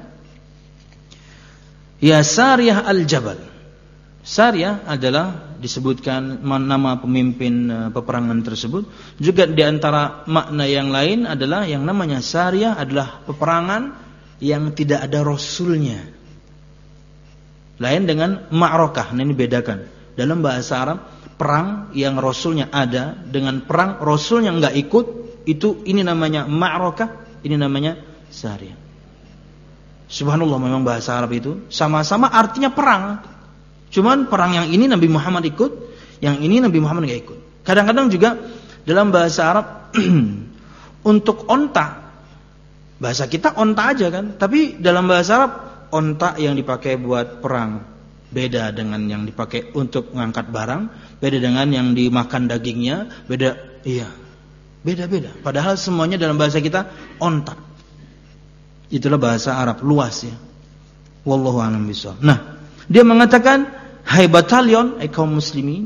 "Ya Sariyah al-Jabal." Sariyah adalah disebutkan nama pemimpin peperangan tersebut. Juga di antara makna yang lain adalah yang namanya Sariyah adalah peperangan yang tidak ada rasulnya. Lain dengan ma'rakah. Nah, ini bedakan. Dalam bahasa Arab, perang yang rasulnya ada dengan perang rasulnya enggak ikut, itu ini namanya ma'rakah, ini namanya Sariyah. Subhanallah, memang bahasa Arab itu sama-sama artinya perang. Cuman perang yang ini Nabi Muhammad ikut, yang ini Nabi Muhammad enggak ikut. Kadang-kadang juga dalam bahasa Arab untuk onta, bahasa kita onta aja kan, tapi dalam bahasa Arab onta yang dipakai buat perang beda dengan yang dipakai untuk mengangkat barang, beda dengan yang dimakan dagingnya, beda, iya, beda-beda. Padahal semuanya dalam bahasa kita onta. Itulah bahasa Arab luas ya. Wallahu a'lam bishawab. Nah, dia mengatakan, hai batalion, hai kaum muslimin,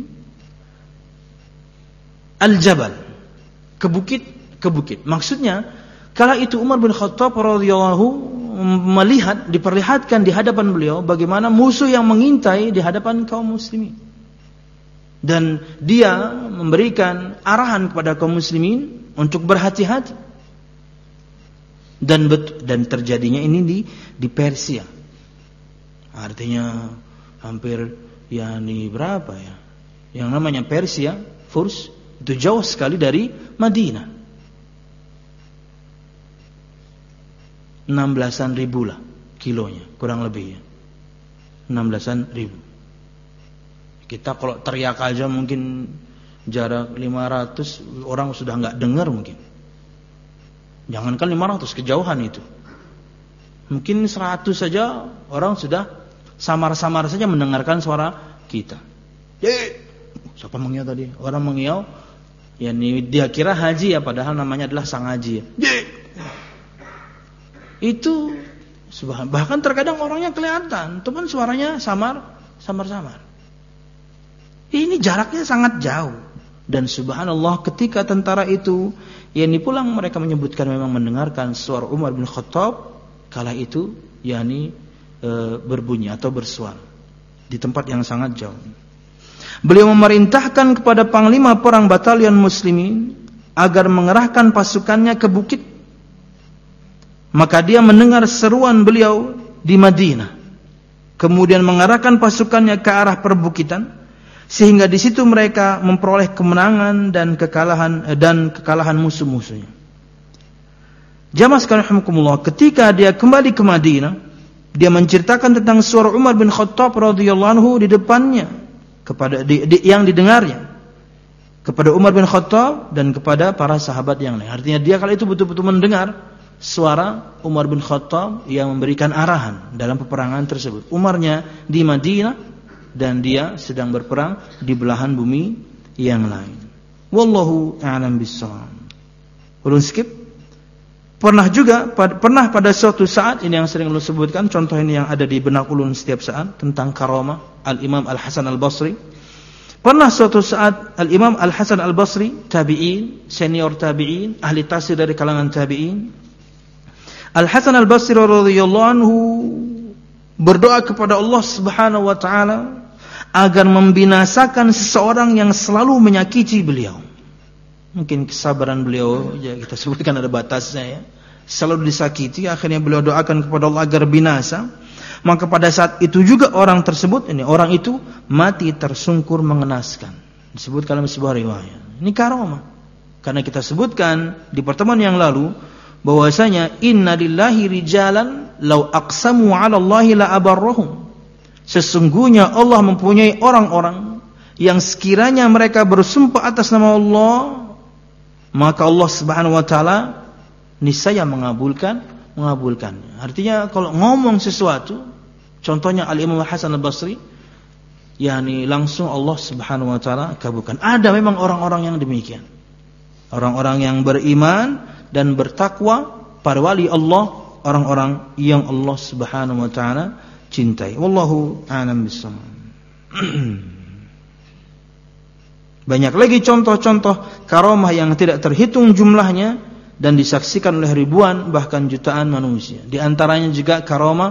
al-jabal, ke bukit, ke bukit. Maksudnya, kala itu Umar bin Khattab radhiyallahu melihat, diperlihatkan di hadapan beliau bagaimana musuh yang mengintai di hadapan kaum muslimin. Dan dia memberikan arahan kepada kaum muslimin untuk berhati-hati. Dan bet, dan terjadinya ini di di Persia. Artinya hampir ya ini berapa ya? Yang namanya Persia, Furs, itu jauh sekali dari Madinah. enam belasan ribu lah kilonya, kurang lebih ya. enam belasan ribu. Kita kalau teriak aja mungkin jarak lima ratus orang sudah enggak dengar mungkin. Jangankan lima ratus, kejauhan itu. Mungkin seratus saja orang sudah samar-samar saja mendengarkan suara kita. Ye, siapa mengiau tadi? Orang mengiau, ya dia kira haji ya, padahal namanya adalah sang haji ya. Ye. Itu bahkan terkadang orangnya kelihatan, teman suaranya samar, samar-samar. Ini jaraknya sangat jauh. Dan subhanallah ketika tentara itu yakni pulang, mereka menyebutkan memang mendengarkan suara Umar bin Khattab kala itu yakni e, berbunyi atau bersuara di tempat yang sangat jauh. Beliau memerintahkan kepada panglima perang batalion muslimin agar mengerahkan pasukannya ke bukit. Maka dia mendengar seruan beliau di Madinah. Kemudian mengarahkan pasukannya ke arah perbukitan, sehingga di situ mereka memperoleh kemenangan dan kekalahan dan kekalahan musuh-musuhnya. Jamaah sekalian rahimakumullah, ketika dia kembali ke Madinah, dia menceritakan tentang suara Umar bin Khattab radhiyallahu anhu di depannya, kepada di, di, yang didengarnya kepada Umar bin Khattab dan kepada para sahabat yang lain. Artinya dia kala itu betul-betul mendengar suara Umar bin Khattab yang memberikan arahan dalam peperangan tersebut. Umarnya di Madinah dan dia sedang berperang di belahan bumi yang lain. Wallahu a'lam bishawab. Ulun skip. Pernah juga pernah pada suatu saat, ini yang sering ulun sebutkan, contoh ini yang ada di benak ulun setiap saat tentang karamah Al-Imam Al-Hasan Al-Basri. Pernah suatu saat Al-Imam Al-Hasan Al-Basri, tabi'in, senior tabi'in, ahli tafsir dari kalangan tabi'in, Al-Hasan Al-Basri radhiyallahu anhu berdoa kepada Allah Subhanahu wa taala agar membinasakan seseorang yang selalu menyakiti beliau. Mungkin kesabaran beliau ya kita sebutkan ada batasnya ya. Selalu disakiti, akhirnya beliau doakan kepada Allah agar binasa. Maka pada saat itu juga orang tersebut, ini orang itu mati tersungkur mengenaskan. Disebut dalam sebuah riwayat. Ini karamah. Karena kita sebutkan di pertemuan yang lalu bahwasanya inna lillahi rijalan law aqsamu 'ala Allahi la abarrahum. Sesungguhnya Allah mempunyai orang-orang yang sekiranya mereka bersumpah atas nama Allah, maka Allah Subhanahu wa taala niscaya mengabulkan mengabulkannya. Artinya kalau ngomong sesuatu, contohnya Al-Imam Hasan Al-Basri, yakni langsung Allah Subhanahu wa taala kabulkan. Ada memang orang-orang yang demikian. Orang-orang yang beriman dan bertakwa, para wali Allah orang-orang yang Allah Subhanahu wa taala cintai. Wallahu a'lam bishawab. Banyak lagi contoh-contoh karamah yang tidak terhitung jumlahnya dan disaksikan oleh ribuan bahkan jutaan manusia. Di antaranya juga karamah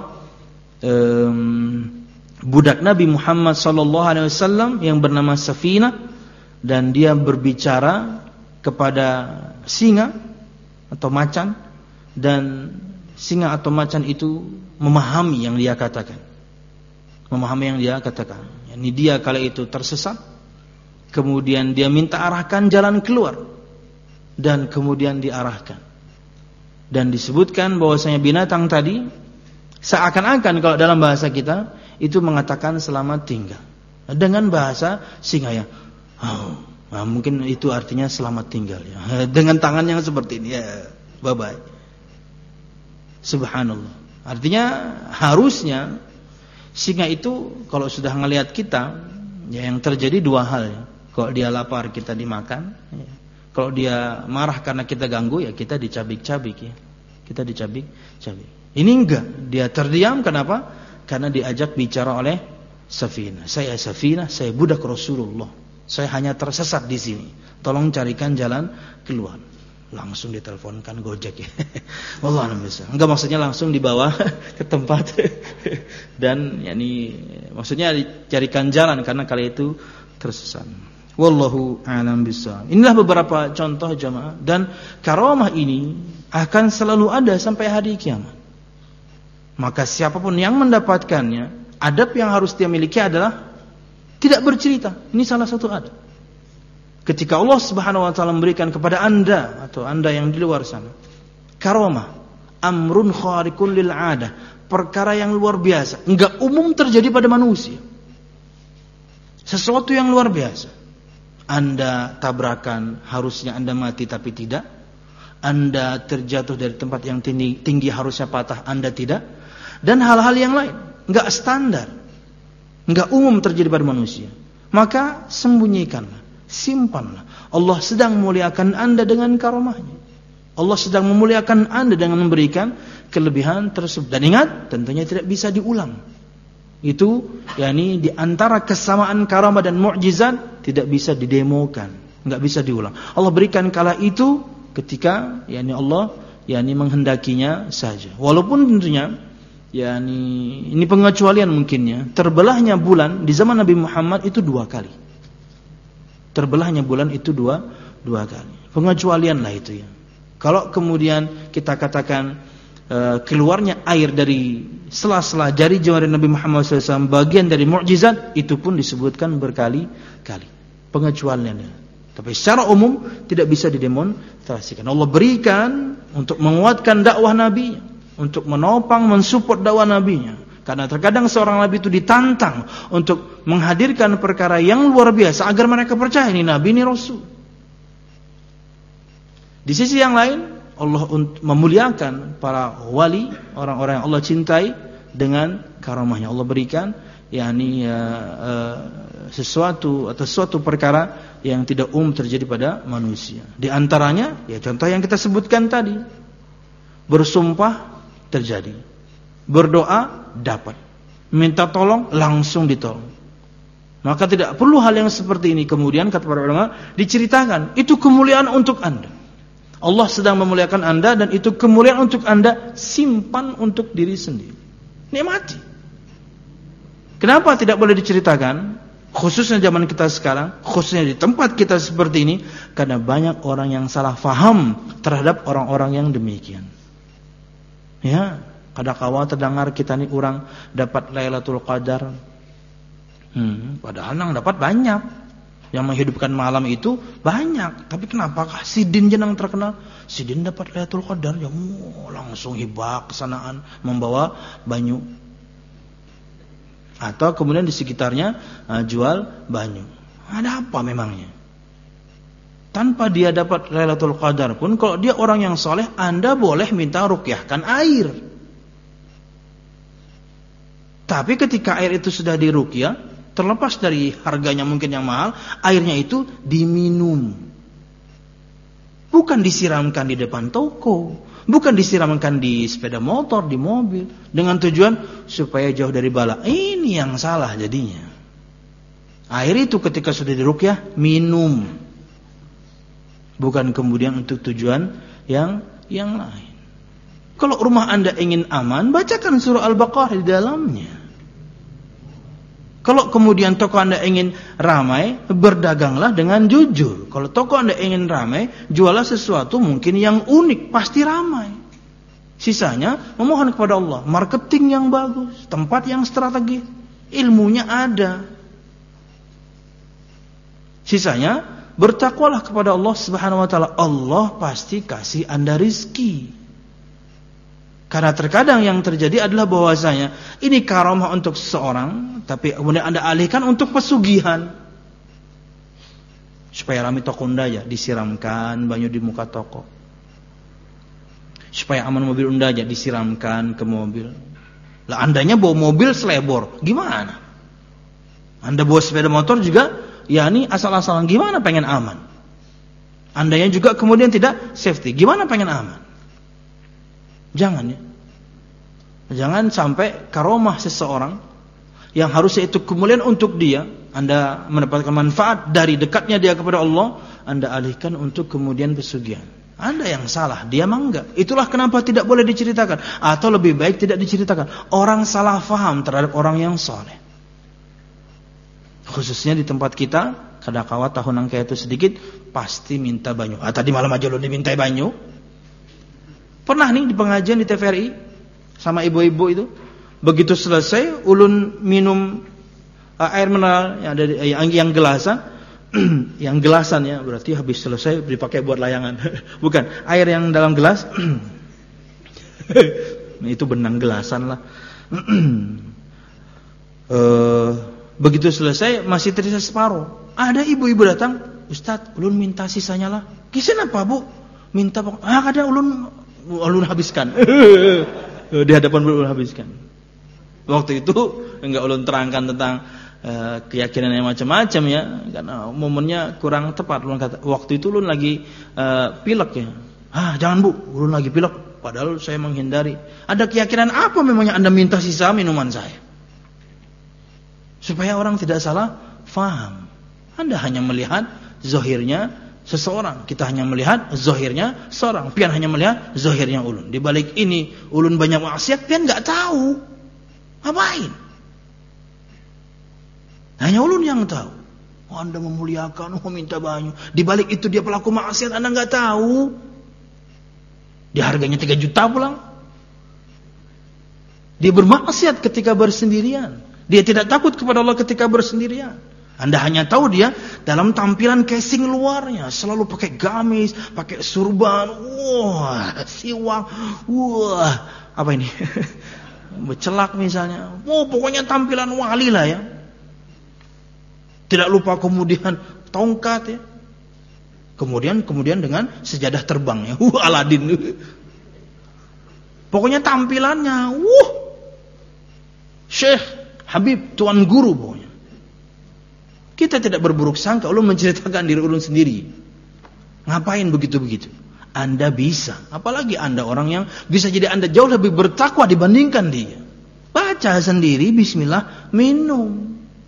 um, budak Nabi Muhammad sallallahu alaihi wasallam yang bernama Safinah, dan dia berbicara kepada singa atau macan, dan singa atau macan itu memahami yang dia katakan. Memahami yang dia katakan. Yani dia kala itu tersesat, kemudian dia minta arahkan jalan keluar, dan kemudian diarahkan. Dan disebutkan bahwasanya binatang tadi seakan-akan kalau dalam bahasa kita itu mengatakan selamat tinggal. Dengan bahasa singa ya, oh, nah mungkin itu artinya selamat tinggal ya. Dengan tangan yang seperti ini ya, bye bye. Subhanallah. Artinya harusnya singa itu kalau sudah ngelihat kita, ya yang terjadi dua hal ya. Kalau dia lapar kita dimakan, ya. Kalau dia marah karena kita ganggu ya kita dicabik-cabik ya. Kita dicabik-cabik. Ini enggak, dia terdiam. Kenapa? Karena diajak bicara oleh Safinah. Saya Safinah, saya budak Rasulullah. Saya hanya tersesat di sini. Tolong carikan jalan keluar. Langsung diteleponkan Gojek ya. Wallah bisa. Enggak, maksudnya langsung dibawa ke tempat dan yakni maksudnya dicarikan jalan karena kali itu tersesat. Wallahu a'lam bishawab. Inilah beberapa contoh jamaah, dan karamah ini akan selalu ada sampai hari kiamat. Maka siapapun yang mendapatkannya, adab yang harus dia miliki adalah tidak bercerita. Ini salah satu adab. Ketika Allah Subhanahu wa taala memberikan kepada Anda atau Anda yang di luar sana karamah, amrun khariqun lil 'adah, perkara yang luar biasa, enggak umum terjadi pada manusia. Sesuatu yang luar biasa. Anda tabrakan, harusnya Anda mati tapi tidak. Anda terjatuh dari tempat yang tinggi, tinggi harusnya patah, Anda tidak. Dan hal-hal yang lain, enggak standar, enggak umum terjadi pada manusia. Maka sembunyikanlah, simpanlah. Allah sedang memuliakan Anda dengan karamahnya. Allah sedang memuliakan Anda dengan memberikan kelebihan tersebut. Dan ingat, tentunya tidak bisa diulang. Itu yakni di antara kesamaan karamah dan mukjizat tidak bisa didemokan, enggak bisa diulang. Allah berikan kala itu ketika yakni Allah yakni menghendakinya saja. Walaupun tentunya yakni ini pengecualian mungkinnya, terbelahnya bulan di zaman Nabi Muhammad itu dua kali. Terbelahnya bulan itu dua dua kali. Pengecualian lah itu ya. Kalau kemudian kita katakan Uh, keluarnya air dari sela-sela jari jemari Nabi Muhammad shallallahu alaihi wasallam bagian dari mukjizat, itu pun disebutkan berkali-kali pengecualiannya. Tapi secara umum tidak bisa didemonstrasikan. Allah berikan untuk menguatkan dakwah Nabi, untuk menopang, mensupport dakwah Nabinya. Karena terkadang seorang Nabi itu ditantang untuk menghadirkan perkara yang luar biasa agar mereka percaya ini Nabi, ini Rasul. Di sisi yang lain, Allah memuliakan para wali, orang-orang yang Allah cintai dengan karamahnya. Allah berikan yakni uh, uh, sesuatu atau suatu perkara yang tidak umum terjadi pada manusia. Di antaranya ya contoh yang kita sebutkan tadi. Bersumpah terjadi. Berdoa dapat. Minta tolong langsung ditolong. Maka tidak perlu hal yang seperti ini kemudian kata para ulama diceritakan. Itu kemuliaan untuk Anda. Allah sedang memuliakan Anda dan itu kemuliaan untuk Anda, simpan untuk diri sendiri. Nikmati. Kenapa tidak boleh diceritakan? Khususnya zaman kita sekarang, khususnya di tempat kita seperti ini, karena banyak orang yang salah faham terhadap orang-orang yang demikian. Ya, kadang-kala terdengar kita nih orang dapat Lailatul Qadar. Hmm, padahal nang dapat banyak. Yang menghidupkan malam itu banyak. Tapi kenapakah Sidin jenang terkenal? Sidin dapat Lailatul Qadar, ya oh, langsung hibah kesanaan membawa banyu. Atau kemudian di sekitarnya uh, jual banyu. Ada apa memangnya? Tanpa dia dapat Lailatul Qadar pun, kalau dia orang yang soleh, Anda boleh minta ruqyahkan air. Tapi ketika air itu sudah diruqyah, terlepas dari harganya mungkin yang mahal, airnya itu diminum. Bukan disiramkan di depan toko, Bukan disiramkan di sepeda motor, di mobil, dengan tujuan supaya jauh dari bala. Ini yang salah jadinya. Air itu ketika sudah diruqyah, minum. Bukan kemudian untuk tujuan yang yang lain. Kalau rumah Anda ingin aman, bacakan surah Al-Baqarah di dalamnya. Kalau kemudian toko Anda ingin ramai, berdaganglah dengan jujur. Kalau toko Anda ingin ramai, jualah sesuatu mungkin yang unik, pasti ramai. Sisanya memohon kepada Allah, marketing yang bagus, tempat yang strategis, ilmunya ada. Sisanya bertakwalah kepada Allah Subhanahu wa taala. Allah pasti kasih Anda rizki. Karena terkadang yang terjadi adalah bahwasanya ini karamah untuk seseorang, tapi kemudian Anda alihkan untuk pesugihan. Supaya rame toko Anda, disiramkan banyu di muka toko. Supaya aman mobil Anda, disiramkan ke mobil. Lah Andanya bawa mobil selebor, gimana? Anda bawa sepeda motor juga, ya ini asal-asalan, gimana pengen aman? Andanya juga kemudian tidak safety, gimana pengen aman? Jangan ya. Jangan sampai karomah seseorang yang harusnya itu kemuliaan untuk dia, Anda mendapatkan manfaat dari dekatnya dia kepada Allah, Anda alihkan untuk kemudian pesugihan. Anda yang salah, dia mah enggak. Itulah kenapa tidak boleh diceritakan, atau lebih baik tidak diceritakan. Orang salah faham terhadap orang yang saleh. Khususnya di tempat kita, kadang-kala tahunan kayak itu sedikit, pasti minta banyu. Ah, tadi malam aja lo dimintai banyu. Pernah nih di pengajian di T V R I sama ibu-ibu itu, begitu selesai ulun minum uh, air mineral yang ada di, yang, yang gelasan, yang gelasan ya, berarti habis selesai dipakai buat layangan. Bukan, air yang dalam gelas. Nah, itu benang gelasan lah. uh, begitu selesai masih tersisa separuh. Ada ibu-ibu datang, Ustadz, ulun minta sisanya lah. Kisah apa bu? Minta pokok. Ah, ada ulun ulun habiskan. Di hadapan ulun habiskan. Waktu itu enggak ulun terangkan tentang uh, keyakinan yang macam-macam ya, karena momennya kurang tepat. Ulun kata waktu itu ulun lagi uh, pilek ya. Ah, jangan bu, ulun lagi pilek. Padahal saya menghindari. Ada keyakinan apa memangnya Anda minta sisa minuman saya? Supaya orang tidak salah faham. Anda hanya melihat zahirnya seseorang, kita hanya melihat zahirnya seorang, pian hanya melihat zahirnya ulun. Di balik ini ulun banyak maksiat, pian enggak tahu. Ngapain? Hanya ulun yang tahu. Oh, Anda memuliakan, oh minta banyu. Di balik itu dia pelaku maksiat, Anda enggak tahu. Dia harganya tiga juta pulang. Dia bermaksiat ketika bersendirian. Dia tidak takut kepada Allah ketika bersendirian. Anda hanya tahu dia dalam tampilan casing luarnya, selalu pakai gamis, pakai surban, wah, siwak, wah, apa ini? Becelak misalnya. Oh, pokoknya tampilan wali lah ya. Tidak lupa kemudian tongkat ya. Kemudian kemudian dengan sejadah terbang ya. Wah, Aladin. Pokoknya tampilannya, wah. Syekh Habib, tuan guru pokoknya. Kita tidak berburuk sangka, ulun menceritakan diri ulun sendiri. Ngapain begitu-begitu? Anda bisa, apalagi Anda orang yang bisa jadi Anda jauh lebih bertakwa dibandingkan dia. Baca sendiri, bismillah, minum.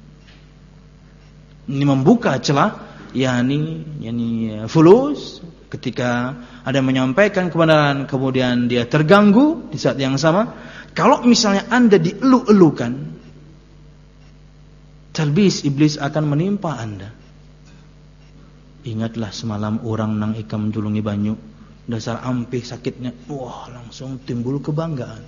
Ini membuka celah, yakni yakni fulus, ketika ada menyampaikan kebenaran kemudian dia terganggu di saat yang sama. Kalau misalnya Anda dielu-elukan, talbis iblis akan menimpa Anda. Ingatlah semalam orang nang ikam julungi banyu, dasar ampih sakitnya, wah langsung timbul kebanggaan.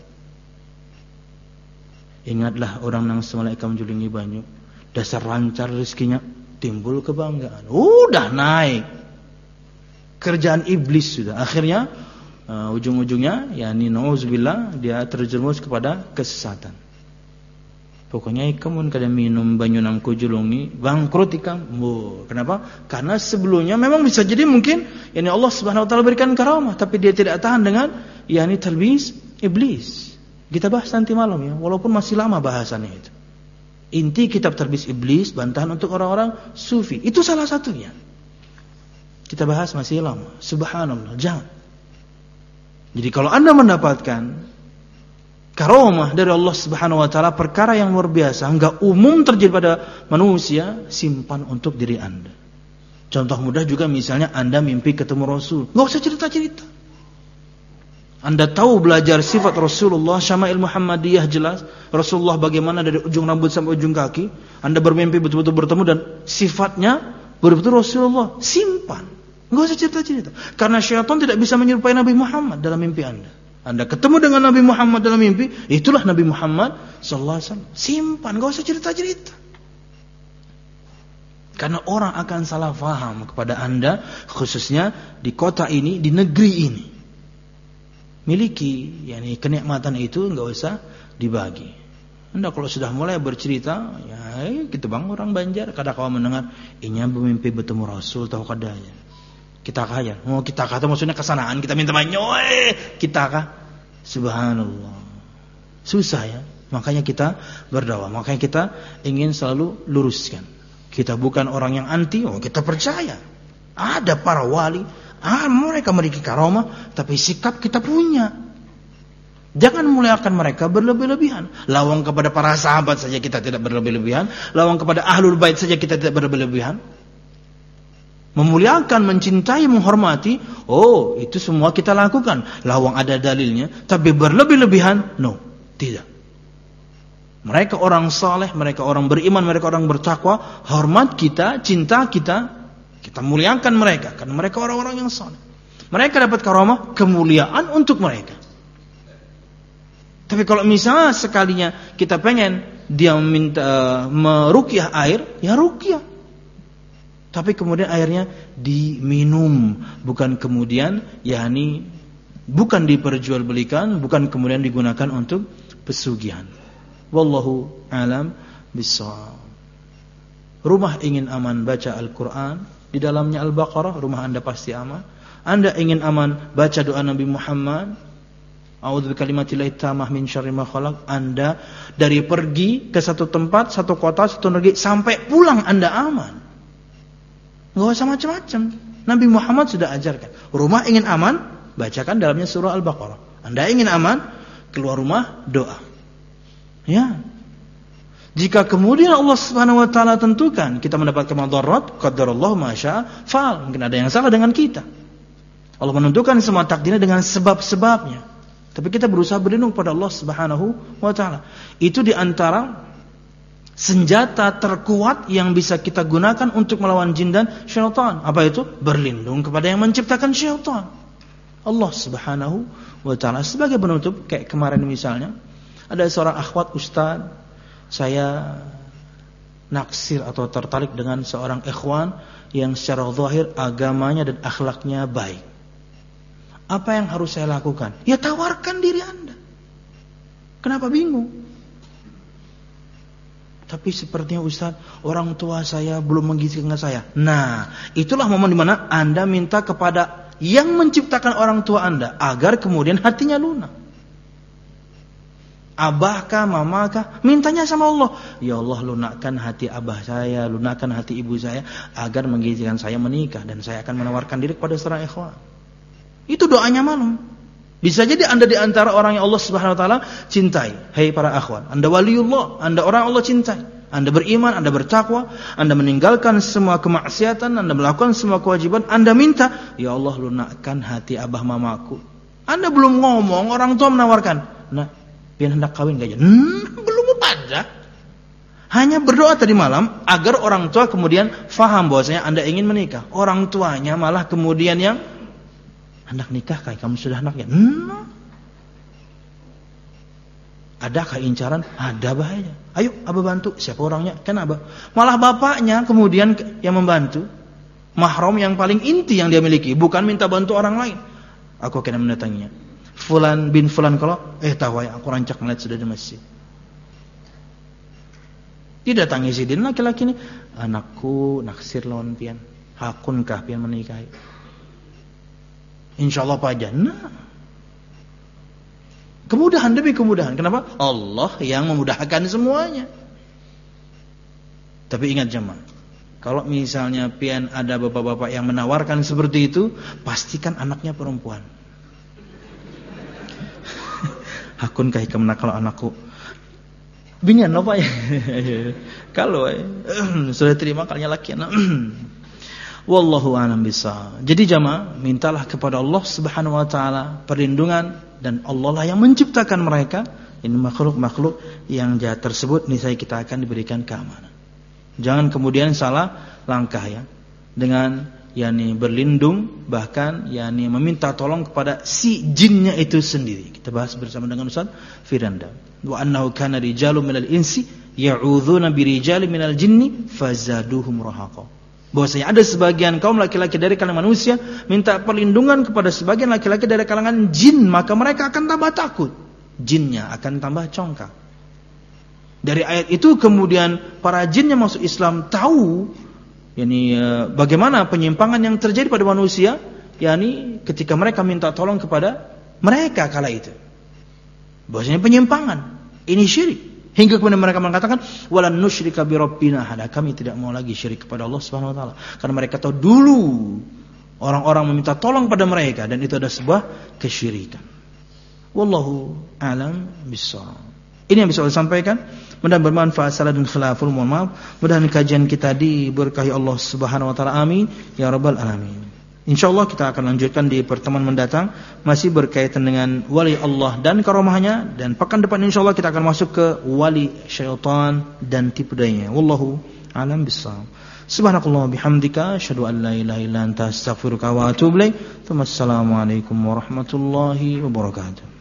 Ingatlah orang nang semalam ikam julungi banyu, dasar lancar rezekinya, timbul kebanggaan. Udah naik. Kerjaan iblis sudah. Akhirnya uh, ujung-ujungnya yakni nauzubillah dia terjerumus kepada kesesatan. Pokoknya ikam kada minum banyu nang kujulungi, bangkrut ikam. Oh, kenapa? Karena sebelumnya memang bisa jadi mungkin yakni Allah Subhanahu wa taala berikan karamah, tapi dia tidak tahan dengan yakni talbis iblis. Kita bahas nanti malam ya, walaupun masih lama bahasannya itu. Inti kitab talbis iblis, bantahan untuk orang-orang sufi. Itu salah satunya. Kita bahas masih lama. Subhanallah, jangan. Jadi kalau Anda mendapatkan karomah dari Allah Subhanahu wa taala, perkara yang luar biasa, enggak umum terjadi pada manusia, simpan untuk diri Anda. Contoh mudah juga misalnya Anda mimpi ketemu Rasul, enggak usah cerita-cerita. Anda tahu belajar sifat Rasulullah, Syama'il Muhammadiyah jelas, Rasulullah bagaimana dari ujung rambut sampai ujung kaki, Anda bermimpi betul-betul bertemu dan sifatnya betul-betul Rasulullah, simpan. Enggak usah cerita-cerita. Karena syaitan tidak bisa menyerupai Nabi Muhammad dalam mimpi Anda. Anda ketemu dengan Nabi Muhammad dalam mimpi, itulah Nabi Muhammad sallallahu alaihi wasallam. Simpan, enggak usah cerita-cerita. Karena orang akan salah faham kepada Anda, khususnya di kota ini, di negeri ini. Miliki, yakni kenikmatan itu enggak usah dibagi. Anda kalau sudah mulai bercerita, ya kita bang orang Banjar, kadang-kadang mendengar, inya bermimpi bertemu Rasul, tahu kadanya. Kita kaya, mau kita kata maksudnya kesanaan, kita minta manyoy, kita kah? Subhanallah. Susah ya. Makanya kita berdakwah, makanya kita ingin selalu luruskan. Kita bukan orang yang anti, oh kita percaya. Ada para wali, ah mereka memiliki karomah, tapi sikap kita punya. Jangan muliakan mereka berlebih-lebihan. Lawang kepada para sahabat saja kita tidak berlebih-lebihan, lawang kepada ahlul bait saja kita tidak berlebih-lebihan. Memuliakan, mencintai, menghormati, oh itu semua kita lakukan. Lawang ada dalilnya, tapi berlebih-lebihan, no, tidak. Mereka orang saleh, mereka orang beriman, mereka orang bertakwa, hormat kita, cinta kita, kita muliakan mereka, karena mereka orang-orang yang saleh. Mereka dapat karomah, kemuliaan untuk mereka. Tapi kalau misalnya sekalinya kita pengen dia meminta meruqyah air, ya ruqyah. Tapi kemudian airnya diminum, bukan kemudian yakni bukan diperjualbelikan, bukan kemudian digunakan untuk pesugihan. Wallahu alam bissawab. Rumah ingin aman baca Al-Qur'an, di dalamnya Al-Baqarah, rumah Anda pasti aman. Anda ingin aman baca doa Nabi Muhammad, a'udzu bikalimatillahi tammah min syarri ma khalaq. Anda dari pergi ke satu tempat, satu kota, satu negeri sampai pulang Anda aman. Enggak usah macam-macam. Nabi Muhammad sudah ajarkan. Rumah ingin aman, bacakan dalamnya surah Al-Baqarah. Anda ingin aman, keluar rumah doa. Ya. Jika kemudian Allah Subhanahu wa taala tentukan kita mendapatkan madarat, qadarallahu ma syaa fa'al. Mungkin ada yang salah dengan kita. Allah menentukan semua takdirnya dengan sebab-sebabnya. Tapi kita berusaha berlindung pada Allah Subhanahu wa taala. Itu di antara senjata terkuat yang bisa kita gunakan untuk melawan jin dan syaitan. Apa itu? Berlindung kepada yang menciptakan syaitan, Allah Subhanahu wa taala. Sebagai penutup, kayak kemarin misalnya, ada seorang akhwat ustaz, saya naksir atau tertarik dengan seorang ikhwan yang secara zahir agamanya dan akhlaknya baik. Apa yang harus saya lakukan? Ya tawarkan diri Anda. Kenapa bingung? Tapi sepertinya Ustaz, orang tua saya belum mengizinkan saya. Nah, itulah momen di mana Anda minta kepada yang menciptakan orang tua Anda agar kemudian hatinya lunak. Abahkah, mamakah, mintanya sama Allah. Ya Allah, lunakkan hati abah saya, lunakkan hati ibu saya agar mengizinkan saya menikah dan saya akan menawarkan diri kepada seorang ikhwan. Itu doanya malam. Bisa jadi Anda di antara orang yang Allah Subhanahu wa taala cintai. Hai para akhwan, Anda waliullah, Anda orang Allah cintai. Anda beriman, Anda bertakwa, Anda meninggalkan semua kemaksiatan, Anda melakukan semua kewajiban, Anda minta, ya Allah lunakkan hati abah mamaku. Anda belum ngomong, orang tua menawarkan, nah, pian hendak kawin gak ya? Hmm, belum ada. Hanya berdoa tadi malam agar orang tua kemudian faham bahwasanya Anda ingin menikah. Orang tuanya malah kemudian yang hendak nikah, kayak kamu sudah anak ya? Hmm. Adakah incaran? Ada bahaya. Ayo, abah bantu. Siapa orangnya? Kan abah. Malah bapaknya kemudian yang membantu. Mahram yang paling inti yang dia miliki, bukan minta bantu orang lain. Aku akan mendatanginya. Fulan bin Fulan kalau, eh tahu ya, aku rancak melihat sudah di masjid. Didatangi si din laki-laki ini, anakku naksir lawan pian, hakunkah pian menikahi? Insyaallah Pak aja. Nah, kemudahan demi kemudahan. Kenapa? Allah yang memudahkan semuanya. Tapi ingat jemaah, kalau misalnya pian ada bapak-bapak yang menawarkan seperti itu, pastikan anaknya perempuan. Hakun kah hikam nakal anakku. Binyan apa ya? Kalau eh, sudah terima kalinya laki anak. Wallahu a'lam bishawab. Jadi jamaah, mintalah kepada Allah Subhanahu wa taala perlindungan, dan Allah lah yang menciptakan mereka. Ini makhluk-makhluk yang jahat tersebut, niscaya kita akan diberikan keamanan. Jangan kemudian salah langkah ya, dengan yakni berlindung, bahkan yakni meminta tolong kepada si jinnya itu sendiri. Kita bahas bersama dengan Ustaz Firanda. Wa annahu kana rijalun minal insi ya'udzuna birijalin minal jinni fazaduhum rahaqa. Bahwasanya ada sebagian kaum laki-laki dari kalangan manusia minta perlindungan kepada sebagian laki-laki dari kalangan jin, maka mereka akan tambah takut. Jinnya akan tambah congkak. Dari ayat itu kemudian para jin yang masuk Islam tahu yakni bagaimana penyimpangan yang terjadi pada manusia, yakni ketika mereka minta tolong kepada mereka kala itu. Bahwasanya penyimpangan, ini syirik. Hingga kemudian mereka mengatakan walan nusyrika bi rabbina ahada, kami tidak mau lagi syirik kepada Allah Subhanahu wa taala. Karena mereka tahu dulu orang-orang meminta tolong pada mereka, dan itu adalah sebuah kesyirikan. Wallahu a'lam bishawab. Ini yang bisa saya sampaikan. Mudah-mudahan bermanfaat. Salah dan khilaful, mohon maaf. Mudah-mudahan kajian kita diberkahi Allah Subhanahu wa taala. Amin ya rabbal alamin. Insyaallah kita akan lanjutkan di pertemuan mendatang, masih berkaitan dengan wali Allah dan karomahnya, dan pekan depan insyaallah kita akan masuk ke wali syaitan dan tipu dayanya. Wallahu a'lam bishawab. Subhanakallah bihamdika asyhadu an la ilaha illa anta astaghfiruka wa atubu ilaik. Assalamualaikum warahmatullahi wabarakatuh.